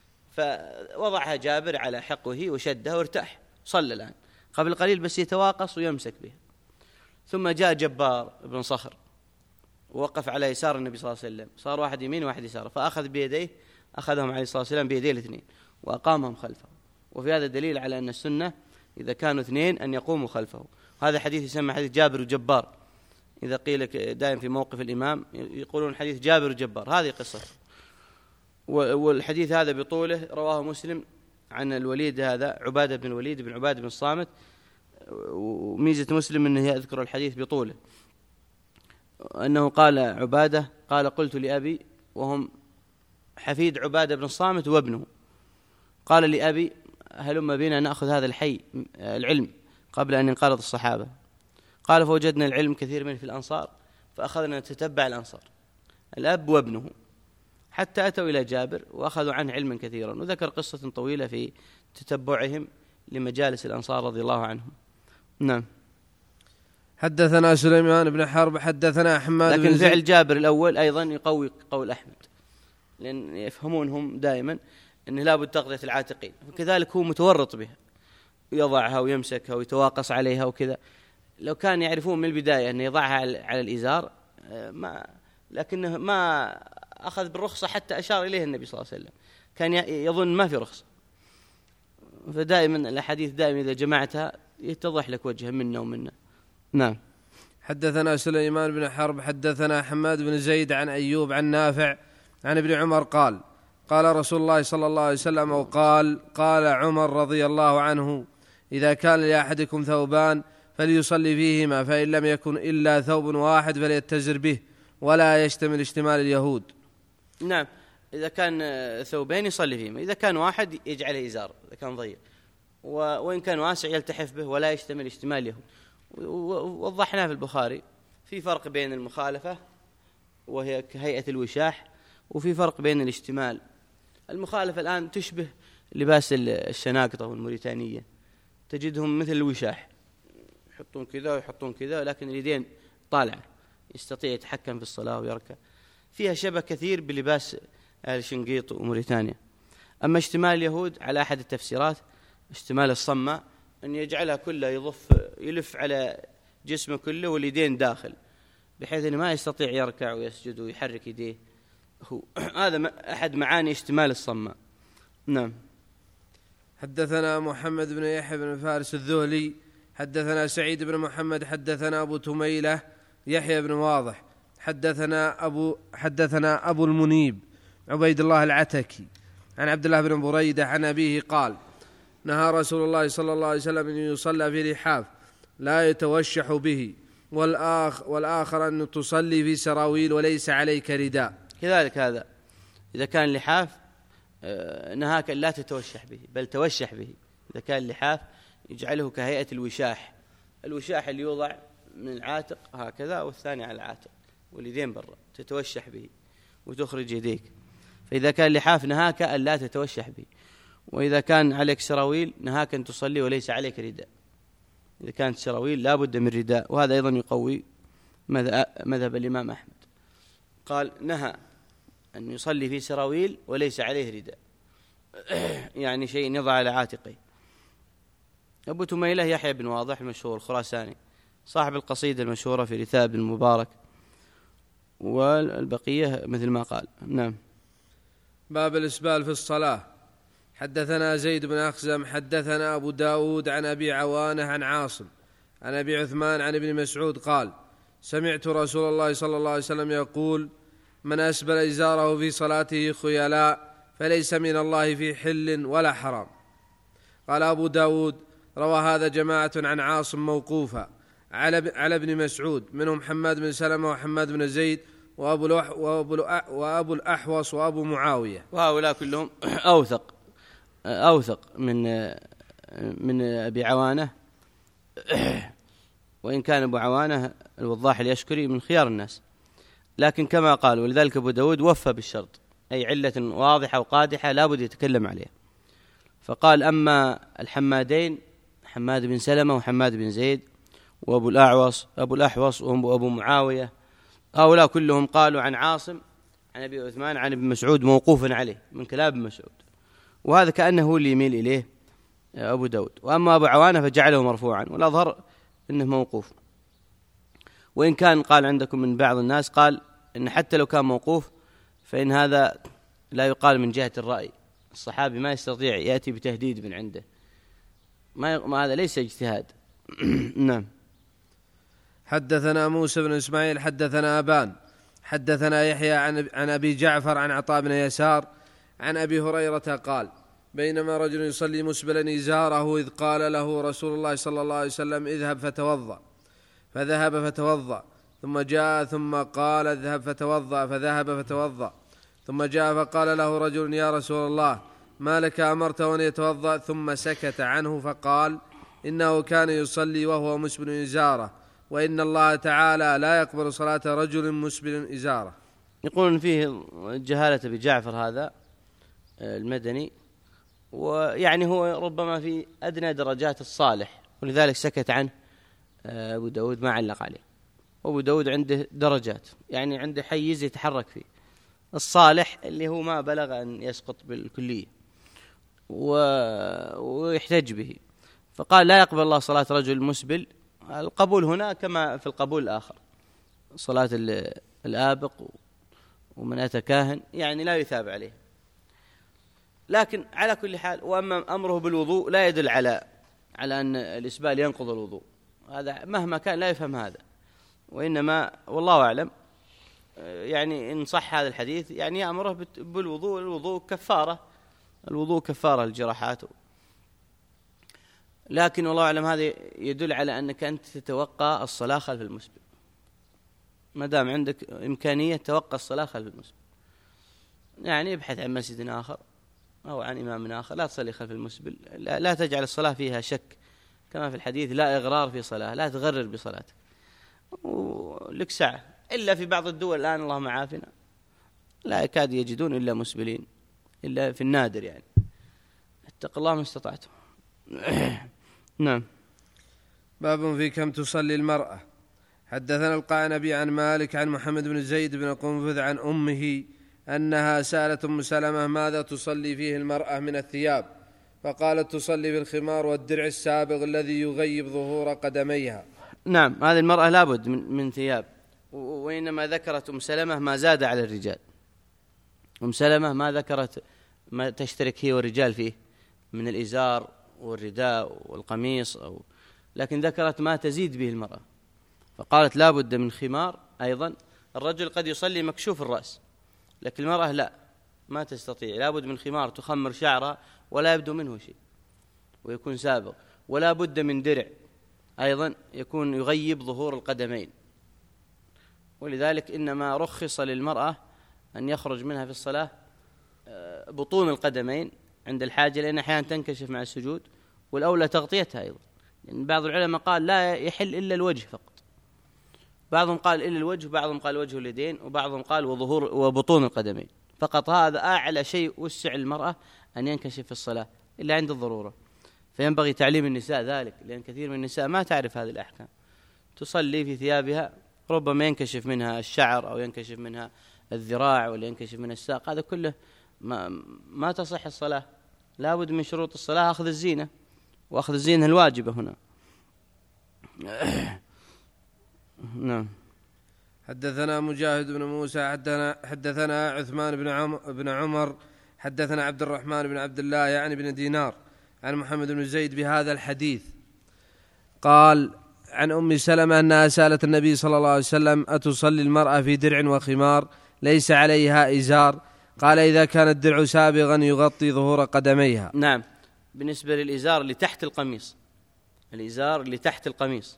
فوضعها جابر على حقه وشدها وارتاح، صلى الآن قبل قليل بس يتواقص ويمسك بها. ثم جاء جبار بن صخر ووقف على يسار النبي صلى الله عليه وسلم، صار واحد يمين وواحد يسار، فأخذ بيديه، أخذهم عليه الصلاة والسلام بيديه الاثنين وأقامهم خلفه. وفي هذا دليل على أن السنة إذا كانوا اثنين أن يقوموا خلفه. هذا حديث يسمى حديث جابر وجبار، إذا قيل دائم في موقف الإمام يقولون حديث جابر وجبار، هذه قصة. والحديث هذا بطوله رواه مسلم عن الوليد هذا عبادة بن الوليد بن عبادة بن الصامت. وميزة مسلم أنه يذكر الحديث بطوله، أنه قال عبادة قال قلت لأبي، وهم حفيد عبادة بن الصامت وابنه، قال لأبي هلم بنا نأخذ هذا الحي العلم قبل أن ينقرض الصحابة. قال فوجدنا العلم كثير منه في الأنصار، فأخذنا نتتبع الأنصار الأب وابنه حتى أتوا إلى جابر وأخذوا عنه علما كثيرا. وذكر قصة طويلة في تتبعهم لمجالس الأنصار رضي الله عنهم. نعم. حدثنا سليمان بن حرب حدثنا حماد، لكن فعل جابر الأول أيضا يقوي قول أحمد، لأن يفهمونهم دائما أنه لا بد تغطية العاتقين، وكذلك هو متورط بها، يضعها ويمسكها ويتواقص عليها وكذا. لو كان يعرفون من البداية أنه يضعها على الإزار لكنه ما أخذ بالرخصة حتى أشار إليه النبي صلى الله عليه وسلم، كان يظن ما في رخصة. فدائما الأحاديث دائما إذا جمعتها يتضح لك وجه منا ومنا. نعم. حدثنا سليمان بن حرب حدثنا حماد بن زيد عن أيوب عن نافع عن ابن عمر قال قال رسول الله صلى الله عليه وسلم قال عمر رضي الله عنه إذا كان لأحدكم ثوبان فليصلي فيهما، فإن لم يكن إلا ثوب واحد فليتزر به ولا يشتمل اشتمال اليهود. نعم، إذا كان ثوبين يصلي فيهما، إذا كان واحد يجعله إزار إذا كان ضيق، وإن كان واسع يلتحف به ولا يشتمل اشتمال اليهود. ووضحنا في البخاري في فرق بين المخالفة وهي كهيئة الوشاح، وفي فرق بين الاشتمال. المخالفة الآن تشبه لباس الشناقطة والموريتانية، تجدهم مثل الوشاح، يحطون كذا ويحطون كذا، لكن اليدين طالعة، يستطيع يتحكم في الصلاة ويركع. فيها شبه كثير بلباس الشنقيط وموريتانيا. أما اشتمال اليهود على أحد التفسيرات اشتمال الصمة، أن يجعلها كلها يلف على جسمه كله واليدين داخل، بحيث أنه ما يستطيع يركع ويسجد ويحرك يديه. هذا أحد معاني اشتمال الصمة. نعم. حدثنا محمد بن يحيى بن فارس الذهلي حدثنا سعيد بن محمد حدثنا أبو تميلة يحيى بن واضح حدثنا أبو المنيب عبيد الله العتكي عن عبد الله بن بريدة عن أبيه قال نهى رسول الله صلى الله عليه وسلم أن يصلى في لحاف لا يتوشح به، والآخر أن تصلي في سراويل وليس عليك رداء. كذلك هذا إذا كان لحاف نهاك لا تتوشح به، بل توشح به. إذا كان لحاف يجعله كهيئة الوشاح اللي يوضع من العاتق هكذا والثاني على العاتق واليدين برا، تتوشح به وتخرج يديك. فإذا كان لحاف نهاك أن لا تتوشح به. وإذا كان عليك سراويل نهاك أن تصلي وليس عليك رداء. إذا كانت سراويل لا بد من رداء، وهذا أيضا يقوي مذهب الإمام أحمد، قال نهى أن يصلي في سراويل وليس عليه رداء، يعني شيء يضع على عاتقه. أبو تميلة يحيى بن واضح المشهور الخراساني صاحب القصيدة المشهورة في رثاء بن المبارك، والبقية مثل ما قال. نعم. باب الإسبال في الصلاة. حدثنا زيد بن أخزم حدثنا أبو داود عن أبي عوانة عن عاصم عن أبي عثمان عن ابن مسعود قال: سمعت رسول الله صلى الله عليه وسلم يقول: من أسبل إزاره في صلاته خيلاء فليس من الله في حل ولا حرام. قال أبو داود: روى هذا جماعة عن عاصم موقوفا على ابن مسعود، منهم حماد بن سلمة وحماد بن زيد وأبو الأحوص وأبو معاوية، وهؤلاء كلهم أوثق من أبي عوانة، وإن كان أبو عوانة الوضاح اليشكري من خيار الناس، لكن كما قال ولذلك أبو داود وفى بالشرط، أي علة واضحة وقادحة لا بد يتكلم عليها. فقال: أما الحمادين حماد بن سلمة وحماد بن زيد وأبو الأحوص وأبو معاوية، هؤلاء كلهم قالوا عن عاصم عن أبي عثمان عن ابن مسعود موقوفا عليه من كلام ابن مسعود، وهذا كأنه اللي يميل إليه أبو داود. وأما أبو عوانة فجعله مرفوعا، والأظهر أنه موقوف، وإن كان قال عندكم من بعض الناس قال إن حتى لو كان موقوف فإن هذا لا يقال من جهة الرأي، الصحابي ما يستطيع يأتي بتهديد من عنده، ما هذا ليس اجتهاد. نعم. حدثنا موسى بن إسماعيل حدثنا أبان حدثنا يحيى عن أبي جعفر عن عطاء بن يسار عن أبي هريرة قال: بينما رجل يصلي مسبلا إزاره إذ قال له رسول الله صلى الله عليه وسلم: اذهب فتوضأ، فذهب فتوضأ، ثم جاء ثم قال: اذهب فتوضأ، فذهب فتوضأ، ثم جاء فقال له رجل: يا رسول الله، ما لك أمرته أن يتوضأ؟ ثم سكت عنه فقال: إنه كان يصلي وهو مسبل إزاره، وإن الله تعالى لا يقبل صلاة رجل مسبل إزاره. يقولون فيه جهالة بجعفر هذا المدني، ويعني هو ربما في أدنى درجات الصالح، ولذلك سكت عنه أبو داود ما علق عليه. أبو داود عنده درجات، يعني عنده حيز يتحرك فيه، الصالح اللي هو ما بلغ أن يسقط بالكلية ويحتج به، فقال: لا يقبل الله صلاة رجل مسبل. القبول هنا كما في القبول الآخر، صلاة الآبق ومن أتى كاهن يعني لا يثاب عليه. لكن على كل حال، وأما أمره بالوضوء لا يدل على أن الإسبال ينقض الوضوء، هذا مهما كان لا يفهم هذا، وإنما والله أعلم يعني إن صح هذا الحديث يعني يأمره بالوضوء. الوضوء كفارة للجراحات، لكن والله أعلم هذا يدل على أنك أنت تتوقع الصلاة خلف المسبل، ما دام عندك إمكانية توقع الصلاة خلف المسبل، يعني ابحث عن مسجد آخر أو عن إمام آخر، لا تصلي خلف المسبل، لا تجعل الصلاة فيها شك، كما في الحديث: لا إغرار في صلاة، لا تغرر بصلاتك، ولك ساعة. إلا في بعض الدول الآن اللهم عافنا لا يكاد يجدون إلا مسبلين، إلا في النادر، يعني اتق الله ما استطعتم. نعم. باب في كم تصلي المرأة. حدثنا القعنبي عن مالك عن محمد بن زيد بن قنفذ عن أمه أنها سألت أم سلمة: ماذا تصلي فيه المرأة من الثياب؟ فقالت: تصلي بالخمار والدرع السابغ الذي يغيب ظهور قدميها. نعم، هذه المرأة لابد من ثياب، وإنما ذكرت أم سلمة ما زاد على الرجال. أم سلمة ما ذكرت ما تشترك هي والرجال فيه من الإزار والرداء والقميص، لكن ذكرت ما تزيد به المرأة، فقالت لا بد من خمار. أيضا الرجل قد يصلي مكشوف الرأس، لكن المرأة لا، ما تستطيع، لا بد من خمار تخمر شعرها ولا يبدو منه شيء ويكون سابق، ولا بد من درع أيضا يكون يغيب ظهور القدمين. ولذلك إنما رخص للمرأة أن يخرج منها في الصلاة بطون القدمين عند الحاجة، لأن أحيانا تنكشف مع السجود، والأولى تغطيتها أيضا، لأن بعض العلماء قال لا يحل إلا الوجه فقط، بعضهم قال إلا الوجه، وبعضهم قال وجه اليدين، وبعضهم قال وظهور وبطون القدمين فقط. هذا أعلى شيء وسع المرأة أن ينكشف في الصلاة إلا عند الضرورة، فينبغي تعليم النساء ذلك، لأن كثير من النساء ما تعرف هذه الأحكام، تصلي في ثيابها ربما ينكشف منها الشعر أو ينكشف منها الذراع ولا ينكشف منها الساق، هذا كله ما تصح الصلاة. لا بد من شروط الصلاة أخذ الزينة، وأخذ الزينة الواجبة هنا. نعم. حدثنا مجاهد بن موسى حدثنا عثمان بن عمر حدثنا عبد الرحمن بن عبد الله يعني بن دينار عن محمد بن زيد بهذا الحديث. قال عن أم سلمة أنها سألت النبي صلى الله عليه وسلم: أتصلي المرأة في درع وخمار ليس عليها إزار؟ قال: إذا كان الدرع سابغا يغطي ظهور قدميها. نعم. بالنسبة للإزار اللي تحت القميص، الإزار اللي تحت القميص،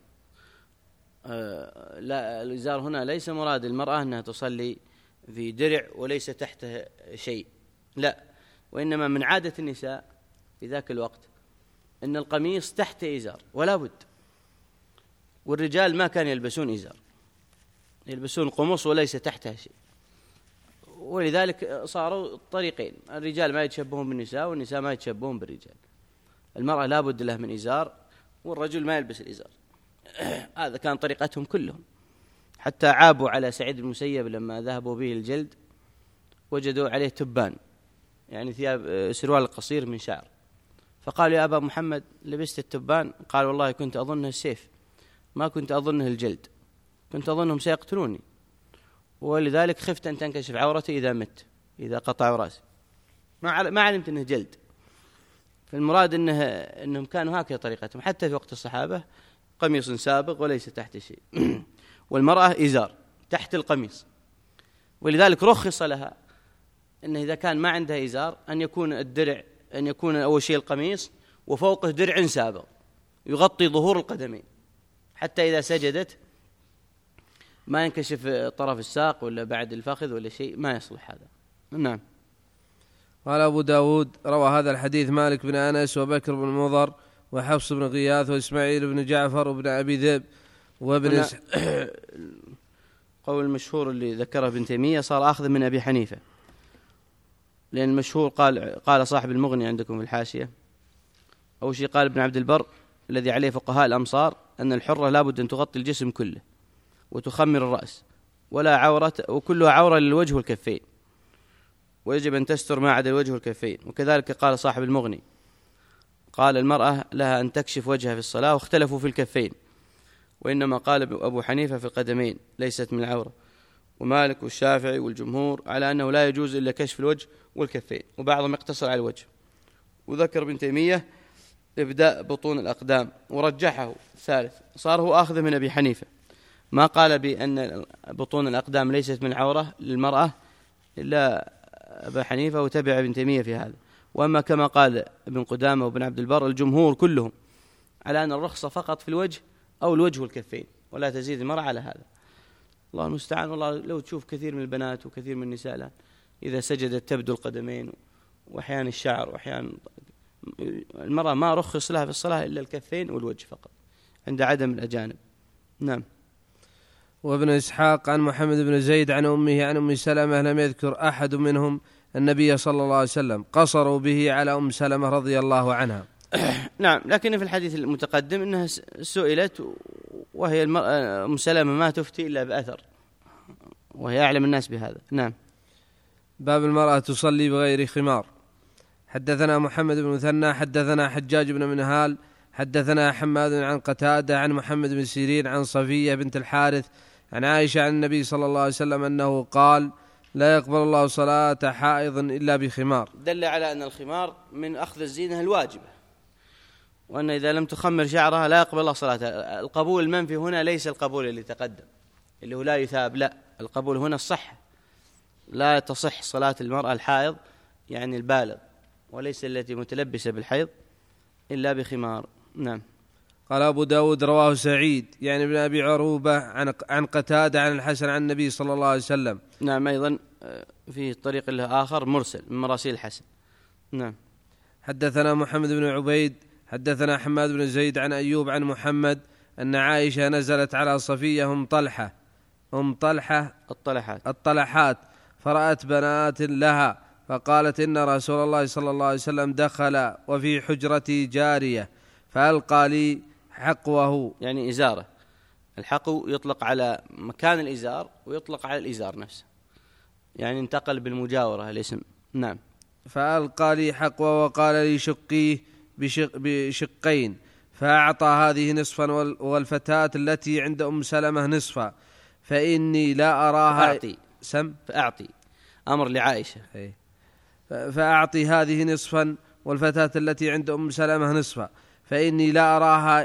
لا، الإزار هنا ليس مراد المرأة أنها تصلي في درع وليس تحته شيء، لا، وإنما من عادة النساء في ذاك الوقت أن القميص تحت إزار ولا بد، والرجال ما كانوا يلبسون إزار، يلبسون قمص وليس تحتها شيء، ولذلك صاروا طريقين: الرجال ما يتشبهون بالنساء والنساء ما يتشبهون بالرجال. المرأة لا بد لها من إزار والرجل ما يلبس الإزار. هذا كان طريقتهم كلهم، حتى عابوا على سعيد بن المسيب لما ذهبوا به الجلد وجدوا عليه تبان، يعني ثياب سروال القصير من شعر، فقالوا: يا أبا محمد لبست التبان؟ قال: والله كنت أظنه السيف، ما كنت أظنه الجلد، كنت أظنهم سيقتلوني، ولذلك خفت أن تنكشف عورتي إذا مت، إذا قطعوا رأسي، ما علمت أنه جلد. فالمراد أنهم كانوا هكذا طريقتهم حتى في وقت الصحابة، قميص سابق وليس تحت شيء. والمرأة إزار تحت القميص، ولذلك رخص لها أنه إذا كان ما عندها إزار أن يكون الدرع، أن يكون أول شيء القميص وفوقه درع سابق يغطي ظهور القدمين، حتى إذا سجدت ما ينكشف طرف الساق ولا بعد الفخذ ولا شيء، ما يصلح هذا. نعم. قال أبو داود: روى هذا الحديث مالك بن أنس وبكر بن مضر وحفص بن غياث وإسماعيل بن جعفر وابن أبي ذئب وابن قول المشهور اللي ذكره ابن تيمية صار أخذ من أبي حنيفة، لأن المشهور قال صاحب المغني عندكم في الحاشية، أول شيء قال ابن عبد البر الذي عليه فقهاء الأمصار أن الحرة لابد أن تغطي الجسم كله وتخمر الرأس ولا عورة، وكلها عورة للوجه والكفين، ويجب أن تستر ما عدا الوجه والكفين. وكذلك قال صاحب المغني، قال المرأة لها أن تكشف وجهها في الصلاة، واختلفوا في الكفين، وإنما قال أبو حنيفة في القدمين ليست من العورة، ومالك والشافعي والجمهور على أنه لا يجوز إلا كشف الوجه والكفين، وبعضهم يقتصر على الوجه. وذكر ابن تيمية إبداء بطون الأقدام ورجحه ثالث، صار هو آخذ من أبي حنيفة، ما قال بأن بطون الأقدام ليست من عورة للمرأة إلا أبا حنيفة، وتبع ابن تيمية في هذا. وأما كما قال ابن قدامة وابن عبد البر الجمهور كلهم على أن الرخصة فقط في الوجه أو الوجه والكفين، ولا تزيد المرأة على هذا. الله المستعان. والله لو تشوف كثير من البنات وكثير من النساء الآن إذا سجدت تبدو القدمين وأحيانا الشعر وأحيانا المرأة ما رخص لها في الصلاة إلا الكفين والوجه فقط عند عدم الأجانب. نعم. وابن إسحاق عن محمد بن زيد عن أمه عن أم سلمة لم يذكر أحد منهم النبي صلى الله عليه وسلم، قصروا به على أم سلمة رضي الله عنها. نعم. لكن في الحديث المتقدم أنها سئلت وهي أم سلمة ما تفتي إلا بأثر، وهي أعلم الناس بهذا. نعم. باب المرأة تصلي بغير خمار. حدثنا محمد بن مثنى حدثنا حجاج بن منهال حدثنا حماد عن قتادة عن محمد بن سيرين عن صفية بنت الحارث عن عائشة عن النبي صلى الله عليه وسلم أنه قال: لا يقبل الله صلاة حائض إلا بخمار. دل على أن الخمار من أخذ الزينة الواجبة، وأن إذا لم تخمر شعرها لا يقبل الله صلاتها. القبول المنفي هنا ليس القبول اللي تقدم اللي هو لا يثاب، لا، القبول هنا الصحة. لا تصح صلاة المرأة الحائض يعني البالغ، وليس التي متلبسة بالحيض، إلا بخمار. نعم. قال أبو داود: رواه سعيد يعني ابن أبي عروبة عن قتادة عن الحسن عن النبي صلى الله عليه وسلم. نعم. أيضا في طريق له آخر مرسل من مراسيل الحسن. نعم. حدثنا محمد بن عبيد حدثنا حماد بن زيد عن أيوب عن محمد أن عائشة نزلت على صفية أم طلحة الطلحات فرأت بنات لها فقالت: إن رسول الله صلى الله عليه وسلم دخل وفي حجرتي جارية فألقى لي حقوه، يعني إزارة، الحقو يطلق على مكان الإزار ويطلق على الإزار نفسه، يعني انتقل بالمجاورة الاسم. نعم. فألقى لي حقوه وقال لي شقيه بشقين، فأعطى هذه نصفا والفتاة التي عند أم سلمة نصفا، فإني لا أراها فأعطي أمر لعائشة. فأعطي هذه نصفا والفتاة التي عند أم سلمة نصفا، فإني لا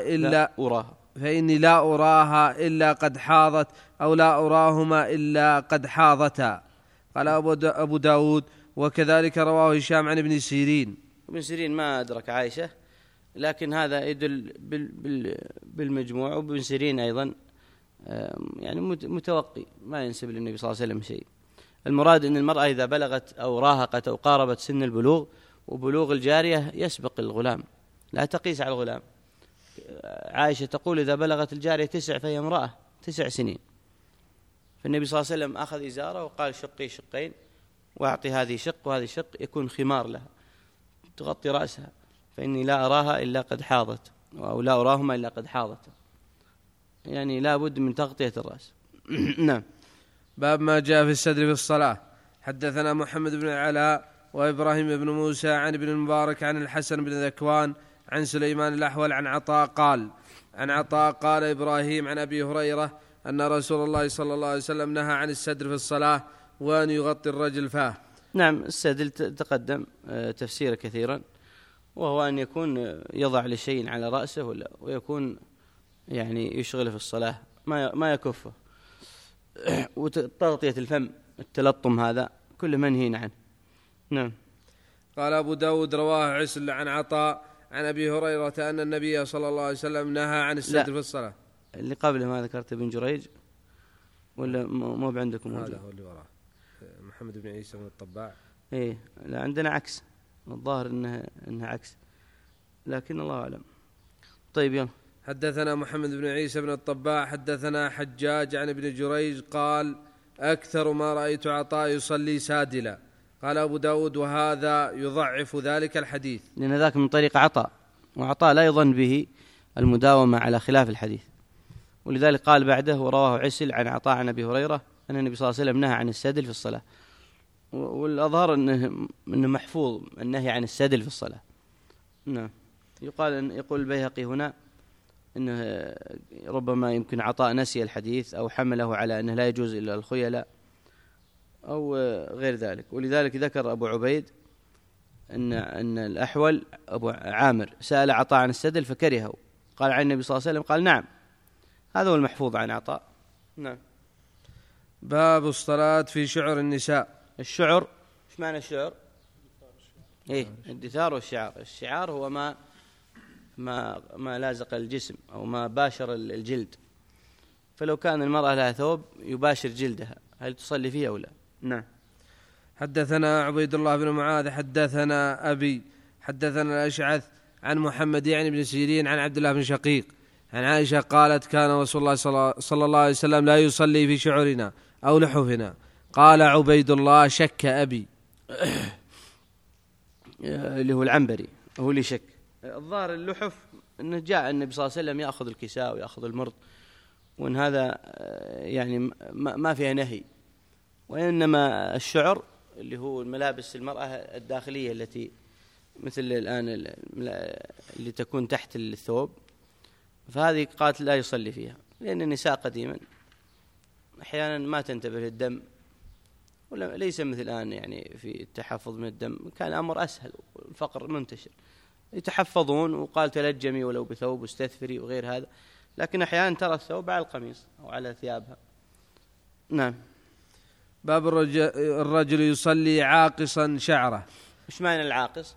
أراها إلا قد حاضت، أو لا أراهما إلا قد حاضتا. قال أبو داود: وكذلك رواه هشام عن ابن سيرين. ابن سيرين ما أدرك عائشة، لكن هذا يدل بالمجموع. وابن سيرين أيضا يعني متوقي، ما ينسب للنبي صلى الله عليه وسلم شيء. المراد أن المرأة إذا بلغت أو راهقت أو قاربت سن البلوغ، وبلوغ الجارية يسبق الغلام، لا تقيس على الغلام. عائشة تقول إذا بلغت الجارية 9 فهي امرأة 9 سنين. فالنبي صلى الله عليه وسلم أخذ إزاره وقال شقي شقين، وأعطي هذه شق وهذه شق، يكون خمار لها تغطي رأسها، فإني لا أراها إلا قد حاضت، أو لا أراهما إلا قد حاضت، يعني لا بد من تغطية الرأس. نعم. باب ما جاء في السدر في الصلاة. حدثنا محمد بن العلاء وإبراهيم بن موسى عن ابن المبارك عن الحسن بن ذكوان عن سليمان الأحول عن عطاء قال إبراهيم عن أبي هريرة أن رسول الله صلى الله عليه وسلم نهى عن السدر في الصلاة وأن يغطي الرجل فاه. نعم. السدر تقدم تفسيره كثيرا، وهو أن يكون يضع لشيء على رأسه ويكون يعني يشغله في الصلاة، ما يكفه. وتغطية الفم، التلطم، هذا كل منهي عنه. نعم. قال أبو داود: رواه عسل عن عطاء عن أبي هريرة أن النبي صلى الله عليه وسلم نهى عن السدر في الصلاة. اللي قبله ما ذكرت ابن جريج ولا مو عندكم؟ هذا هو اللي وراه محمد بن عيسى بن الطباع. إيه، لا عندنا عكس، الظاهر إنها عكس، لكن الله أعلم. طيب يلا. حدثنا محمد بن عيسى بن الطباع حدثنا حجاج عن ابن جريج قال: أكثر ما رأيت عطاء يصلي سادلا. قال أبو داود: وهذا يضعف ذلك الحديث، لأن ذاك من طريق عطاء، وعطاء لا يظن به المداومة على خلاف الحديث، ولذلك قال بعده: ورواه عسل عن عطاء عن أبي هريرة أن النبي صلى الله عليه وسلم نهى عن السدل في الصلاة. والأظهر أنه محفوظ النهي عن السدل في الصلاة. نعم. يقول البيهقي هنا أنه ربما يمكن عطاء نسي الحديث أو حمله على أنه لا يجوز إلا الخيلاء أو غير ذلك. ولذلك ذكر أبو عبيد أن الأحول أبو عامر سأل عطاء عن السدل فكرهه، قال عن النبي صلى الله عليه وسلم قال نعم. هذا هو المحفوظ عن عطاء. نعم. باب الصلاة في شعر النساء. الشعر، ايش معنى الشعر؟ ايه، الدثار والشعار. الشعار هو ما لازق الجسم أو ما باشر الجلد، فلو كان المرأة لها ثوب يباشر جلدها هل تصلي فيه أو لا؟ نعم. حدثنا عبيد الله بن معاذ حدثنا أبي حدثنا الأشعث عن محمد يعني بن سيرين عن عبد الله بن شقيق عن عائشة قالت: كان رسول الله صلى الله عليه وسلم لا يصلي في شعرنا أو لحفنا. قال عبيد الله: شك أبي اللي هو العنبري، هو اللي شك. الظاهر اللحف أنه جاء النبي صلى الله عليه وسلم يأخذ الكساء ويأخذ المرط، وأن هذا يعني ما فيها نهي، وإنما الشعر اللي هو الملابس المرأة الداخلية التي مثل الآن اللي تكون تحت الثوب، فهذه قالت لا يصلي فيها، لأن النساء قديما أحيانا ما تنتبه للدم، ولا ليس مثل الآن يعني في التحفظ من الدم، كان الأمر أسهل والفقر منتشر، يتحفظون وقال تلجمي ولو بثوب واستثفري وغير هذا، لكن أحيانا ترى الثوب على القميص أو على ثيابها. نعم. باب الرجل يصلي عاقصا شعره. إيش معنى العاقص؟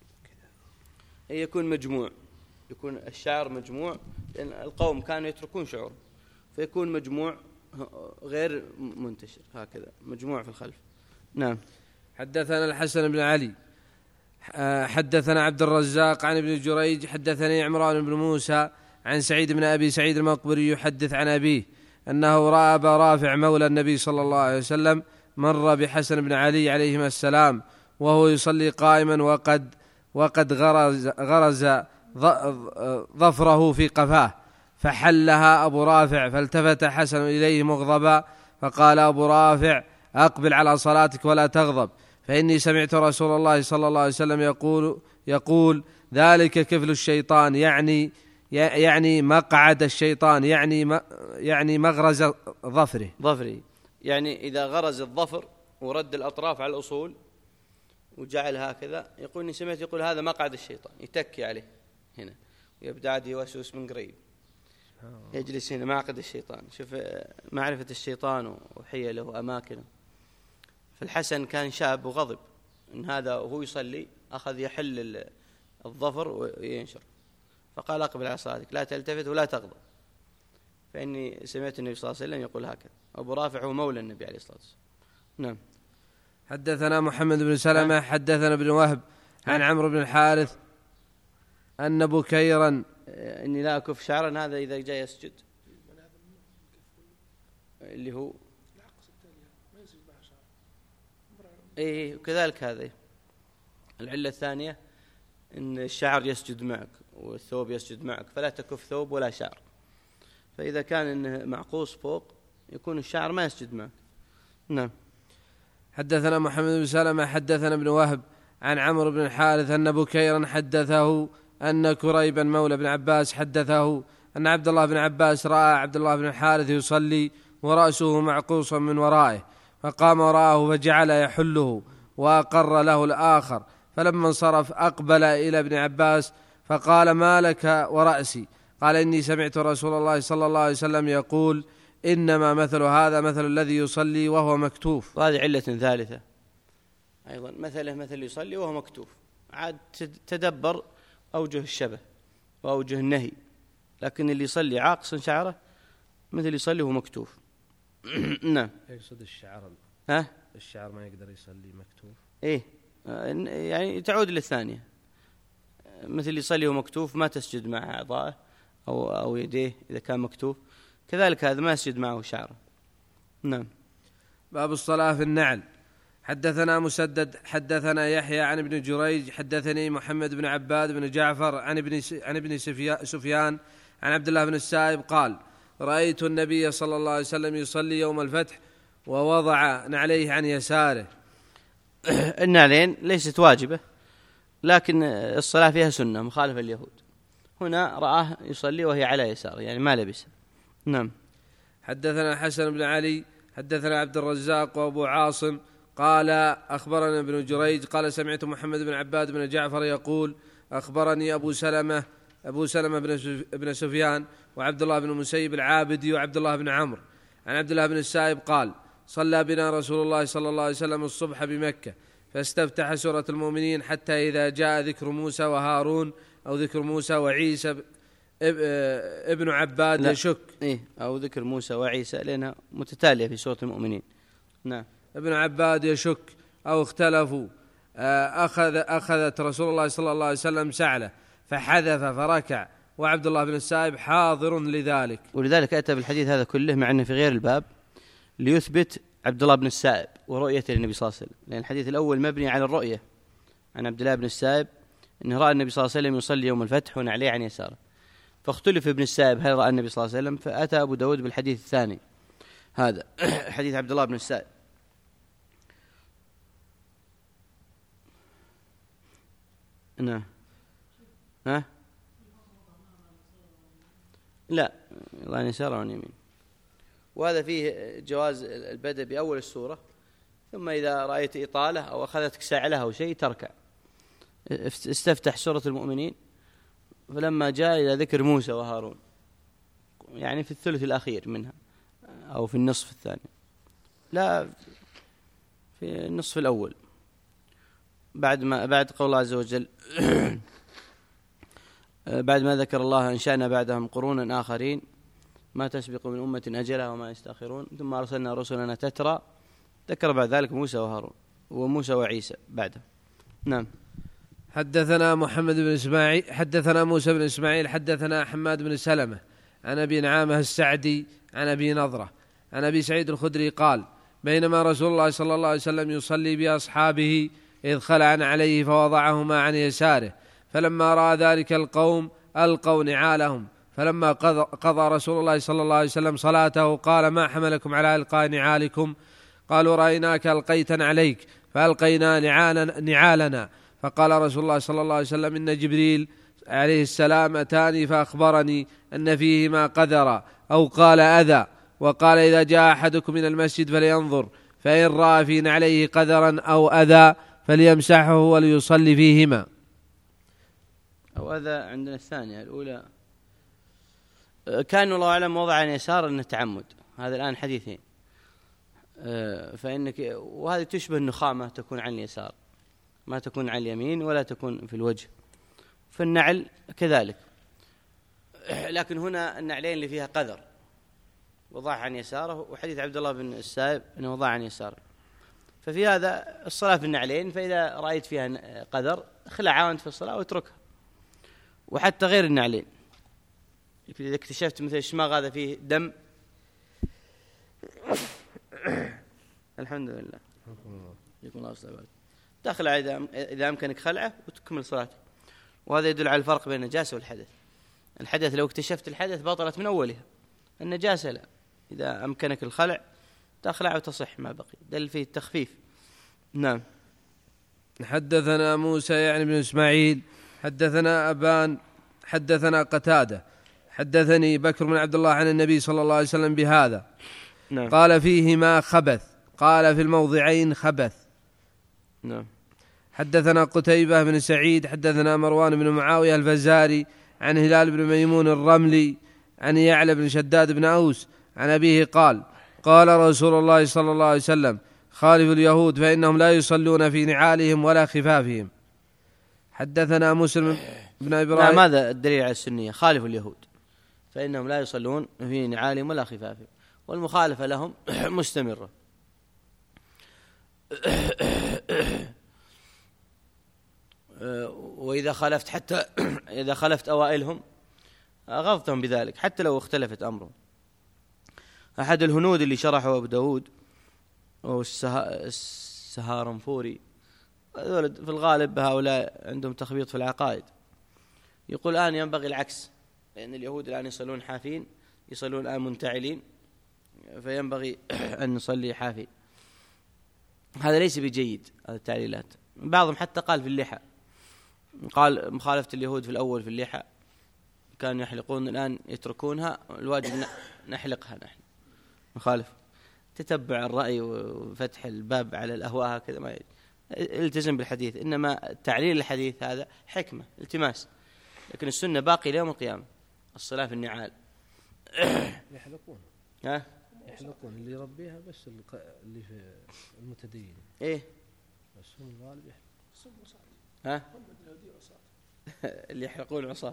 يكون مجموع، يكون الشعر مجموع، لأن القوم كانوا يتركون شعور، فيكون مجموع غير منتشر هكذا، مجموع في الخلف. نعم. حدثنا الحسن بن علي حدثنا عبد الرزاق عن ابن جريج حدثني عمران بن موسى عن سعيد بن أبي سعيد المقبري يحدث عن أبيه أنه رأى أبا رافع مولى النبي صلى الله عليه وسلم مر بحسن بن علي عليهما السلام وهو يصلي قائما وقد غرز ظفره في قفاه، فحلها أبو رافع، فالتفت حسن إليه مغضبا فقال أبو رافع: أقبل على صلاتك ولا تغضب، فإني سمعت رسول الله صلى الله عليه وسلم يقول ذلك كفل الشيطان، يعني مقعد الشيطان، يعني مغرز ظفره، يعني إذا غرز الظفر ورد الأطراف على الأصول وجعل هكذا، يقول إني سمعت يقول هذا مقعد الشيطان، يتكي عليه هنا ويبدأ يوسوس من قريب، يجلس هنا معقد الشيطان. شوف معرفة الشيطان وحيله وأماكنه. فالحسن كان شاب وغضب إن هذا وهو يصلي أخذ يحل الظفر وينشر، فقال: أقبل على صلاتك لا تلتفت ولا تغضب، فإني سمعت النبي صلى الله عليه وسلم يقول هكذا. أبو رافع هو مولى النبي عليه الصلاة والسلام. نعم. حدثنا محمد بن سلمة حدثنا ابن وهب عن عمرو بن الحارث أن بكيرا إني لا أكف شعرا، هذا إذا جاء يسجد اللي هو إيه، وكذلك هذا العلة الثانية إن الشعر يسجد معك والثوب يسجد معك، فلا تكف ثوب ولا شعر. فإذا كان إنه معقوص فوق يكون الشعر ما يسجد معك. نعم. حدثنا محمد بن سلمة حدثنا ابن وهب عن عمرو بن الحارث أن بكيرا حدثه أن كريبا مولى بن عباس حدثه أن عبد الله بن عباس رأى عبد الله بن الحارث يصلي ورأسه معقوصا من ورائه، فقام وراءه فجعل يحله وأقر له الآخر، فلما انصرف أقبل إلى ابن عباس فقال: ما لك ورأسي؟ قال: إني سمعت رسول الله صلى الله عليه وسلم يقول: إنما مثل هذا مثل الذي يصلي وهو مكتوف. وهذه علة ثالثة أيضا، مثله مثل يصلي وهو مكتوف. عاد تدبر أوجه الشبه وأوجه النهي، لكن اللي يصلي عاقص شعره مثل يصلي وهو مكتوف. نعم. يقصد الشعر، الشعر ما يقدر يصلي مكتوف. إيه، يعني تعود للثانية، مثل يصلي وهو مكتوف ما تسجد مع أعضائه أو يديه إذا كان مكتوف، كذلك هذا ما يسجد معه شعره. نعم. باب الصلاة في النعل. حدثنا مسدد حدثنا يحيى عن ابن جريج حدثني محمد بن عباد بن جعفر عن ابن سفيان عن عبد الله بن السائب قال: رأيت النبي صلى الله عليه وسلم يصلي يوم الفتح ووضع نعليه عن يساره. النعلين ليست واجبة، لكن الصلاة فيها سنة مخالفة اليهود. هنا رآه يصلي وهي على يساره، يعني ما لبس. نعم. حدثنا حسن بن علي حدثنا عبد الرزاق وأبو عاصم قال: أخبرنا ابن جريج قال: سمعت محمد بن عباد بن جعفر يقول: أخبرني أبو سلمة بن سفيان وعبد الله بن المسيب العابدي وعبد الله بن عمرو عن عبد الله بن السائب قال: صلى بنا رسول الله صلى الله عليه وسلم الصبح بمكة، فاستفتح سورة المؤمنين حتى إذا جاء ذكر موسى وهارون أو ذكر موسى وعيسى ابن عباد يشك. إيه، أو ذكر موسى وعيسى لأنها متتالية في سورة المؤمنين. نعم. ابن عباد يشك أو اختلفوا. أخذت رسول الله صلى الله عليه وسلم سعله فحذف فركع، وعبد الله بن السائب حاضر لذلك. ولذلك أتى بالحديث هذا كله مع أنه في غير الباب ليثبت عبد الله بن السائب ورؤيته للنبي صلى الله عليه وسلم، لأن الحديث الأول مبني على الرؤية عن عبد الله بن السائب أنه رأى النبي صلى الله عليه وسلم يصلي يوم الفتح ونعليه عن يساره، فاختلف ابن السائب هل رأى النبي صلى الله عليه وسلم، فأتى أبو داود بالحديث الثاني هذا حديث عبد الله بن السائب. نعم. لا، عن يسار وعن يمين. وهذا فيه جواز البدء بأول السورة، ثم إذا رأيت إطالة أو أخذتك سعلها أو شيء تركع. استفتح سورة المؤمنين فلما جاء إلى ذكر موسى وهارون، يعني في الثلث الأخير منها أو في النصف الثاني، لا في النصف الأول، بعد قول الله عز وجل بعد ما ذكر الله أنشأنا بعدهم قرونا آخرين ما تسبق من أمة أجلها وما يستأخرون ثم أرسلنا رسلنا تترى، ذكر بعد ذلك موسى وهارون وموسى وعيسى بعده. نعم. حدثنا محمد بن إسماعيل حدثنا موسى بن إسماعيل حدثنا حماد بن سلمة عن أبي نعامة السعدي عن أبي نضرة عن أبي سعيد الخدري قال: بينما رسول الله صلى الله عليه وسلم يصلي بأصحابه إذ خلعن عليه فوضعهما عن يساره، فلما رأى ذلك القوم ألقوا نعالهم فلما قضى رسول الله صلى الله عليه وسلم صلاته قال: ما حملكم على إلقاء نعالكم؟ قالوا: رأيناك ألقيتنا عليك فألقينا نعالنا. فقال رسول الله صلى الله عليه وسلم: إن جبريل عليه السلام أتاني فأخبرني أن فيهما قذرا أو قال أذى، وقال: إذا جاء أحدكم من المسجد فلينظر، فإن رأى في نعليه قذرا أو أذى فليمسحه وليصلي فيهما. أو أذى عندنا الثانية. الأولى كان الله أعلم وضع عن يسار أنه تعمد، هذا الآن حديثين، فإنك وهذه تشبه النخامة، تكون عن اليسار ما تكون عن اليمين ولا تكون في الوجه. في النعل كذلك، لكن هنا النعلين اللي فيها قذر وضع عن يساره، وحديث عبد الله بن السائب أنه وضع عن يساره. ففي هذا الصلاة في النعلين، فإذا رأيت فيها قذر اخلعها وانت في الصلاة واتركها. وحتى غير النعلين، إذا اكتشفت مثل الشماغ هذا فيه دم الحمد لله يكون الله أصلا تخلع إذا أمكنك خلعه وتكمل صلاتك. وهذا يدل على الفرق بين النجاسة والحدث. الحدث لو اكتشفت الحدث بطلت من أولها، النجاسة لا، إذا أمكنك الخلع تخلع وتصح ما بقي، دل فيه التخفيف. نعم. حدثنا موسى يعني بن إسماعيل حدثنا أبان حدثنا قتادة حدثني بكر بن عبد الله عن النبي صلى الله عليه وسلم بهذا. نعم. قال: فيهما خبث، قال: في الموضعين خبث. نعم. حدثنا قتيبة بن سعيد حدثنا مروان بن معاوية الفزاري عن هلال بن ميمون الرملي عن يعلى بن شداد بن أوس عن أبيه قال: قال رسول الله صلى الله عليه وسلم: خالفوا اليهود فإنهم لا يصلون في نعالهم ولا خفافهم. حدثنا مسلم بن إبراهيم. ماذا الدليل على السنية؟ خالفوا اليهود فإنهم لا يصلون في نعالهم ولا خفافهم، والمخالفة لهم مستمرة. وإذا خالفت حتى إذا خالفت أوائلهم أغضتهم بذلك حتى لو اختلفت أمرهم. أحد الهنود اللي شرحه أبو داود أو السهارنفوري، في الغالب هؤلاء عندهم تخبيط في العقائد، يقول الآن ينبغي العكس، لأن اليهود الآن يصلون حافين، يصلون الآن منتعلين، فينبغي أن نصلي حافي. هذا ليس بجيد، هذه التعليلات. بعضهم حتى قال في اللحى، قال مخالفة اليهود في الأول في اللحى كانوا يحلقون، الآن يتركونها، الواجب نحلقها نحن مخالف. تتبع الرأي وفتح الباب على الأهواء هكذا ما التزم بالحديث، إنما تعليل الحديث هذا حكمة التماس، لكن السنة باقي ليوم القيامة، الصلاة في النعال. يحلقون يحلقون اللي يربيها، بس اللي في المتدين إيه بس هم الغالب اللي يحلقون عصاه.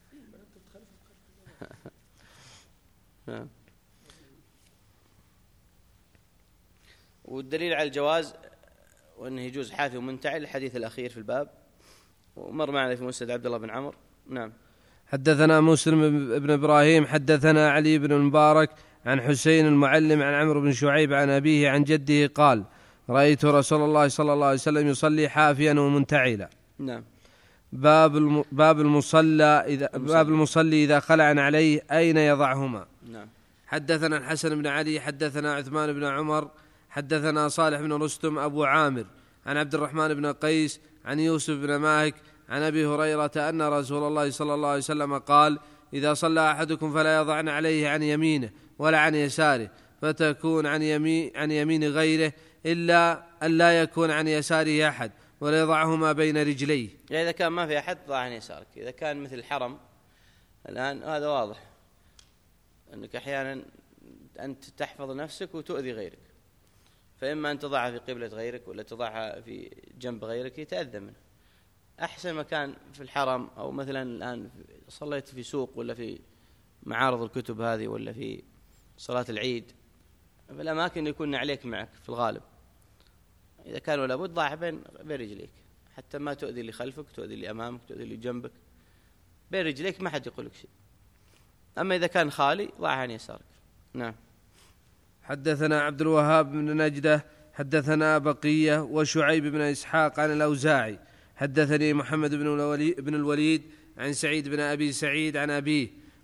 والدليل على الجواز وأنه يجوز حافي ومنتعل الحديث الأخير في الباب، ومر معنا في مسند عبد الله بن عمرو. نعم. حدثنا مسلم بن إبراهيم حدثنا علي بن المبارك عن حسين المعلم عن عمرو بن شعيب عن أبيه عن جده قال: رأيت رسول الله صلى الله عليه وسلم يصلي حافيا ومنتعلا. نعم. باب المصلي إذا خلع عليه أين يضعهما. نعم. حدثنا الحسن بن علي حدثنا عثمان بن عمر حدثنا صالح بن رستم أبو عامر عن عبد الرحمن بن قيس عن يوسف بن ماهك عن أبي هريرة أن رسول الله صلى الله عليه وسلم قال: إذا صلى أحدكم فلا يضعن عليه عن يمينه ولا عن يساره، فتكون عن يمين غيره، إلا أن لا يكون عن يساره أحد، ولا يضعهما بين رجليه. يعني إذا كان ما في أحد ضع عن يسارك. إذا كان مثل الحرم الآن هذا واضح أنك أحيانا أنت تحفظ نفسك وتؤذي غيرك، فإما أن تضعها في قبلة غيرك ولا تضعها في جنب غيرك يتأذى منه. أحسن مكان في الحرم، أو مثلا الآن صليت في سوق ولا في معارض الكتب هذه ولا في صلاة العيد، في الأماكن يكون عليك معك في الغالب، إذا كان ولا بد ضعها بين رجليك حتى ما تؤذي اللي خلفك، تؤذي اللي أمامك، تؤذي اللي جنبك، بين رجليك ما حد يقولك شيء. أما إذا كان خالي ضعها عن يسارك. نعم. حدثنا عبد الوهاب بن نجدة حدثنا بقية وشعيب بن إسحاق عن الأوزاعي حدثني محمد بن الوليد عن سعيد بن أبي سعيد عن أبيه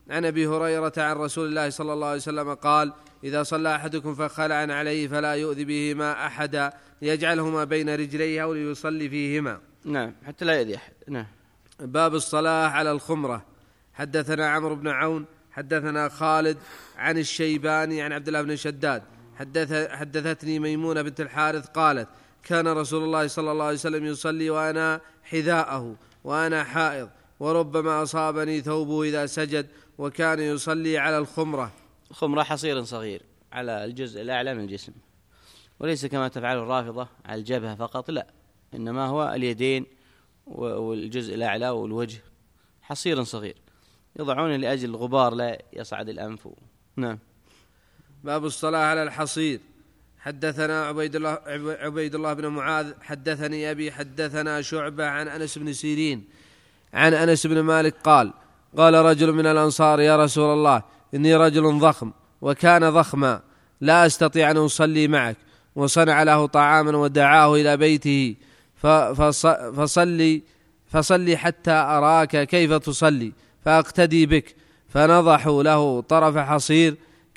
عن أبي هريرة عن رسول الله صلى الله عليه وسلم قال: إذا صلى أحدكم فخلع عليه فلا يؤذي بهما أحدا ليجعلهما بين رجليه أو ليصلي فيهما. نعم، حتى لا يؤذي أحد. نعم. باب الصلاة على الخمرة. حدثنا عمرو بن عون حدثنا خالد عن الشيباني عن عبد الله بن شداد حدثتني ميمونة بنت الحارث قالت: كان رسول الله صلى الله عليه وسلم يصلي وأنا حذاءه وأنا حائض، وربما أصابني ثوبه إذا سجد، وكان يصلي على الخمرة. الخمرة حصير صغير على الجزء الأعلى من الجسم، وليس كما تفعل الرافضة على الجبهة فقط، لا، إنما هو اليدين والجزء الأعلى والوجه، حصير صغير يضعونه لأجل الغبار لا يصعد الأنف. نعم. باب الصلاة على الحصير. حدثنا عبيد الله بن معاذ حدثني أبي حدثنا شعبة عن أنس بن سيرين عن أنس بن مالك قال: قال رجل من الأنصار: يا رسول الله، إني رجل ضخم وكان ضخما لا أستطيع أن أصلي معك، وصنع له طعاما ودعاه إلى بيته فصلي حتى أراك كيف تصلي فأقتدي بك. فنضحوا له طرف حصير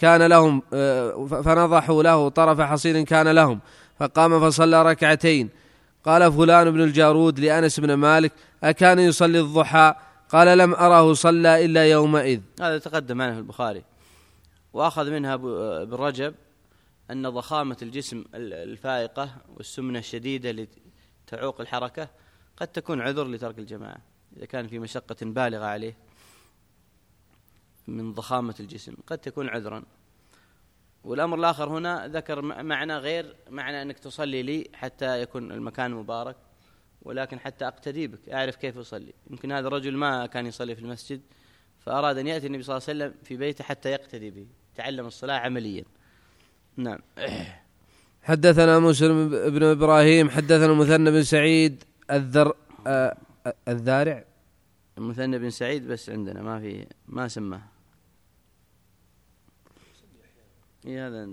كان لهم فقام فصلى ركعتين. قال فلان بن الجارود لأنس بن مالك: أكان يصلي الضحى؟ قال: لم أره صلى إلا يومئذ. هذا تقدم معنا في البخاري. وأخذ منها ابن رجب أن ضخامة الجسم الفائقة والسمنة الشديدة التي تعوق الحركة قد تكون عذر لترك الجماعة إذا كان في مشقة بالغة عليه من ضخامة الجسم، قد تكون عذرا. والأمر الآخر هنا ذكر معنى غير معنى أنك تصلي لي حتى يكون المكان مبارك، ولكن حتى أقتدي بك، أعرف كيف أصلي. يمكن هذا الرجل ما كان يصلي في المسجد، فأراد أن يأتي النبي صلى الله عليه وسلم في بيته حتى يقتدي به، تعلم الصلاة عمليا. نعم. حدثنا مسلم بن إبراهيم حدثنا المثنى بن سعيد الذارع. المثنى بن سعيد بس عندنا ما سماه. هذا.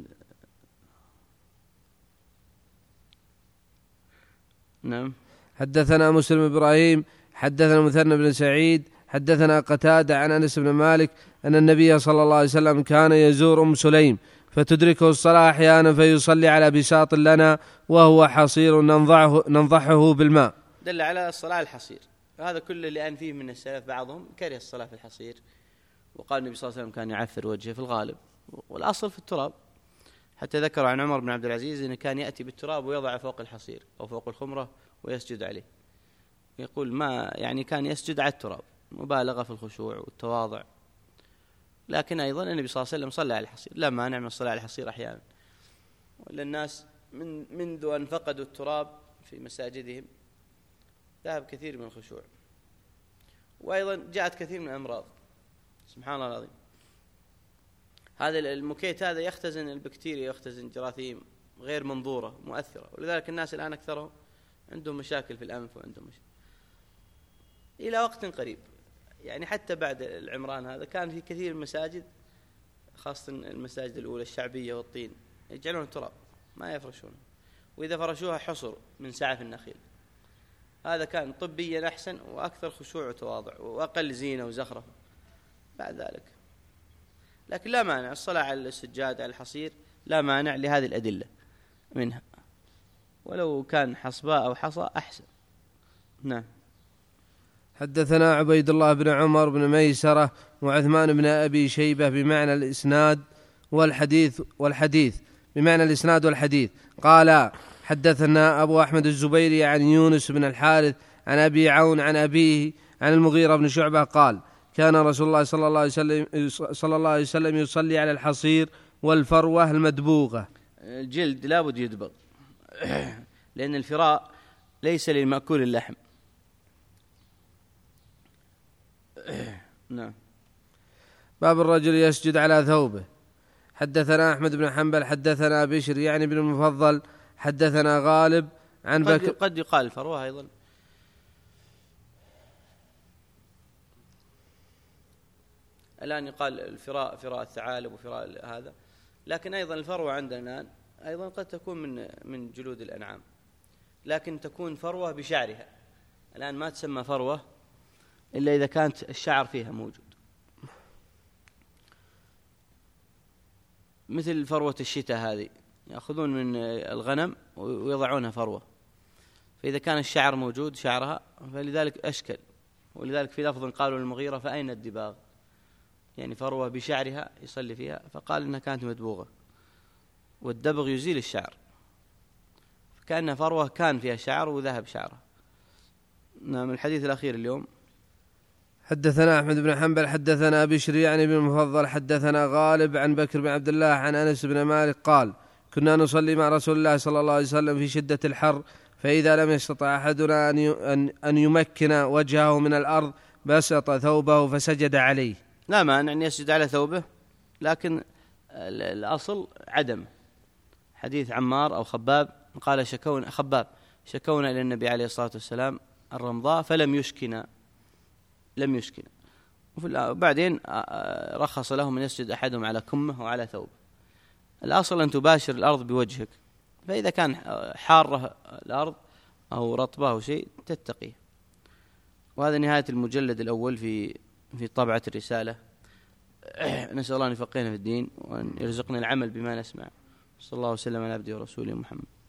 نعم. حدثنا مسلم بن إبراهيم حدثنا المثنى بن سعيد حدثنا قتادة عن أنس بن مالك أن النبي صلى الله عليه وسلم كان يزور أم سليم فتدركه الصلاة أحيانا فيصلي على بساط لنا وهو حصير ننضحه بالماء. دل على الصلاة الحصير. هذا كله لأن فيه من السلف بعضهم كره الصلاة في الحصير، وقال النبي صلى الله عليه وسلم كان يعفر وجهه في الغالب، والأصل في التراب. حتى ذكر عن عمر بن عبد العزيز أنه كان يأتي بالتراب ويضع فوق الحصير أو فوق الخمرة ويسجد عليه. يقول ما يعني كان يسجد على التراب، مبالغة في الخشوع والتواضع. لكن أيضا النبي صلى الله عليه وسلم صلى على الحصير، لا مانع من الصلاة على الحصير أحيانا. ولا الناس منذ أن فقدوا التراب في مساجدهم ذهب كثير من الخشوع، وأيضا جاءت كثير من الأمراض. سبحان الله العظيم. هذا المكيت هذا يختزن البكتيريا، يختزن جراثيم غير منظورة مؤثرة، ولذلك الناس الآن أكثرهم عندهم مشاكل في الأنف وعندهم مشاكل. إلى وقت قريب يعني حتى بعد العمران هذا كان في كثير من المساجد، خاصة المساجد الأولى الشعبية والطين، يجعلون التراب ما يفرشونه، وإذا فرشوها حصر من سعف النخيل. هذا كان طبيا أحسن وأكثر خشوع وتواضع وأقل زينة وزخرفة بعد ذلك. لكن لا مانع الصلاة على السجاد على الحصير، لا مانع لهذه الأدلة منها، ولو كان حصباء أو حصى أحسن. نعم. حدثنا عبيد الله بن عمر بن ميسرة وعثمان بن أبي شيبة بمعنى الإسناد والحديث بمعنى الإسناد والحديث. قال حدثنا أبو أحمد الزبيري عن يونس بن الحارث عن أبي عون عن أبيه عن المغيرة بن شعبة قال: كان رسول الله صلى الله عليه وسلم يصلي على الحصير والفروة المدبوغة. الجلد لا بد يدبغ لأن الفراء ليس للمأكول اللحم. نعم. باب الرجل يسجد على ثوبه. حدثنا أحمد بن حنبل حدثنا بشر يعني بن المفضل حدثنا غالب عن بكر. قد يقال الفروة أيضا. الآن يقال الفراء، فراء الثعالب وفراء هذا، لكن أيضا الفروة عندنا الآن أيضا قد تكون من جلود الأنعام، لكن تكون فروة بشعرها. الآن ما تسمى فروة إلا إذا كانت الشعر فيها موجود. مثل فروة الشتاء هذه، يأخذون من الغنم ويضعونها فروة، فإذا كان الشعر موجود شعرها فلذلك أشكل. ولذلك في لفظ قالوا للمغيرة فأين الدباغ، يعني فروة بشعرها يصلي فيها، فقال إنها كانت مدبوغة، والدبغ يزيل الشعر، فكأنها فروة كان فيها شعر وذهب شعرها. نعم. الحديث الأخير اليوم. حدثنا أحمد بن حنبل حدثنا بشر يعني بن المفضل حدثنا غالب عن بكر بن عبد الله عن أنس بن مالك قال كنا نصلي مع رسول الله صلى الله عليه وسلم في شدة الحر، فإذا لم يستطع أحدنا أن يمكن وجهه من الأرض بسط ثوبه فسجد عليه. لا مانع أن يسجد على ثوبه، لكن الأصل عدم. حديث عمار أو خباب قال شكونا إلى النبي عليه الصلاة والسلام الرمضاء فلم يشكنا، لم يشكنا. وبعدين رخص لهم أن يسجد أحدهم على كمه وعلى ثوبه. الأصل أن تباشر الأرض بوجهك، فإذا كان حارة الأرض أو رطبة أو شيء تتقيه. وهذا نهاية المجلد الأول في طبعة الرسالة. نسأل الله أن يفقهنا في الدين وأن يرزقنا العمل بما نسمع. صلى الله وسلم على عبده ورسوله محمد.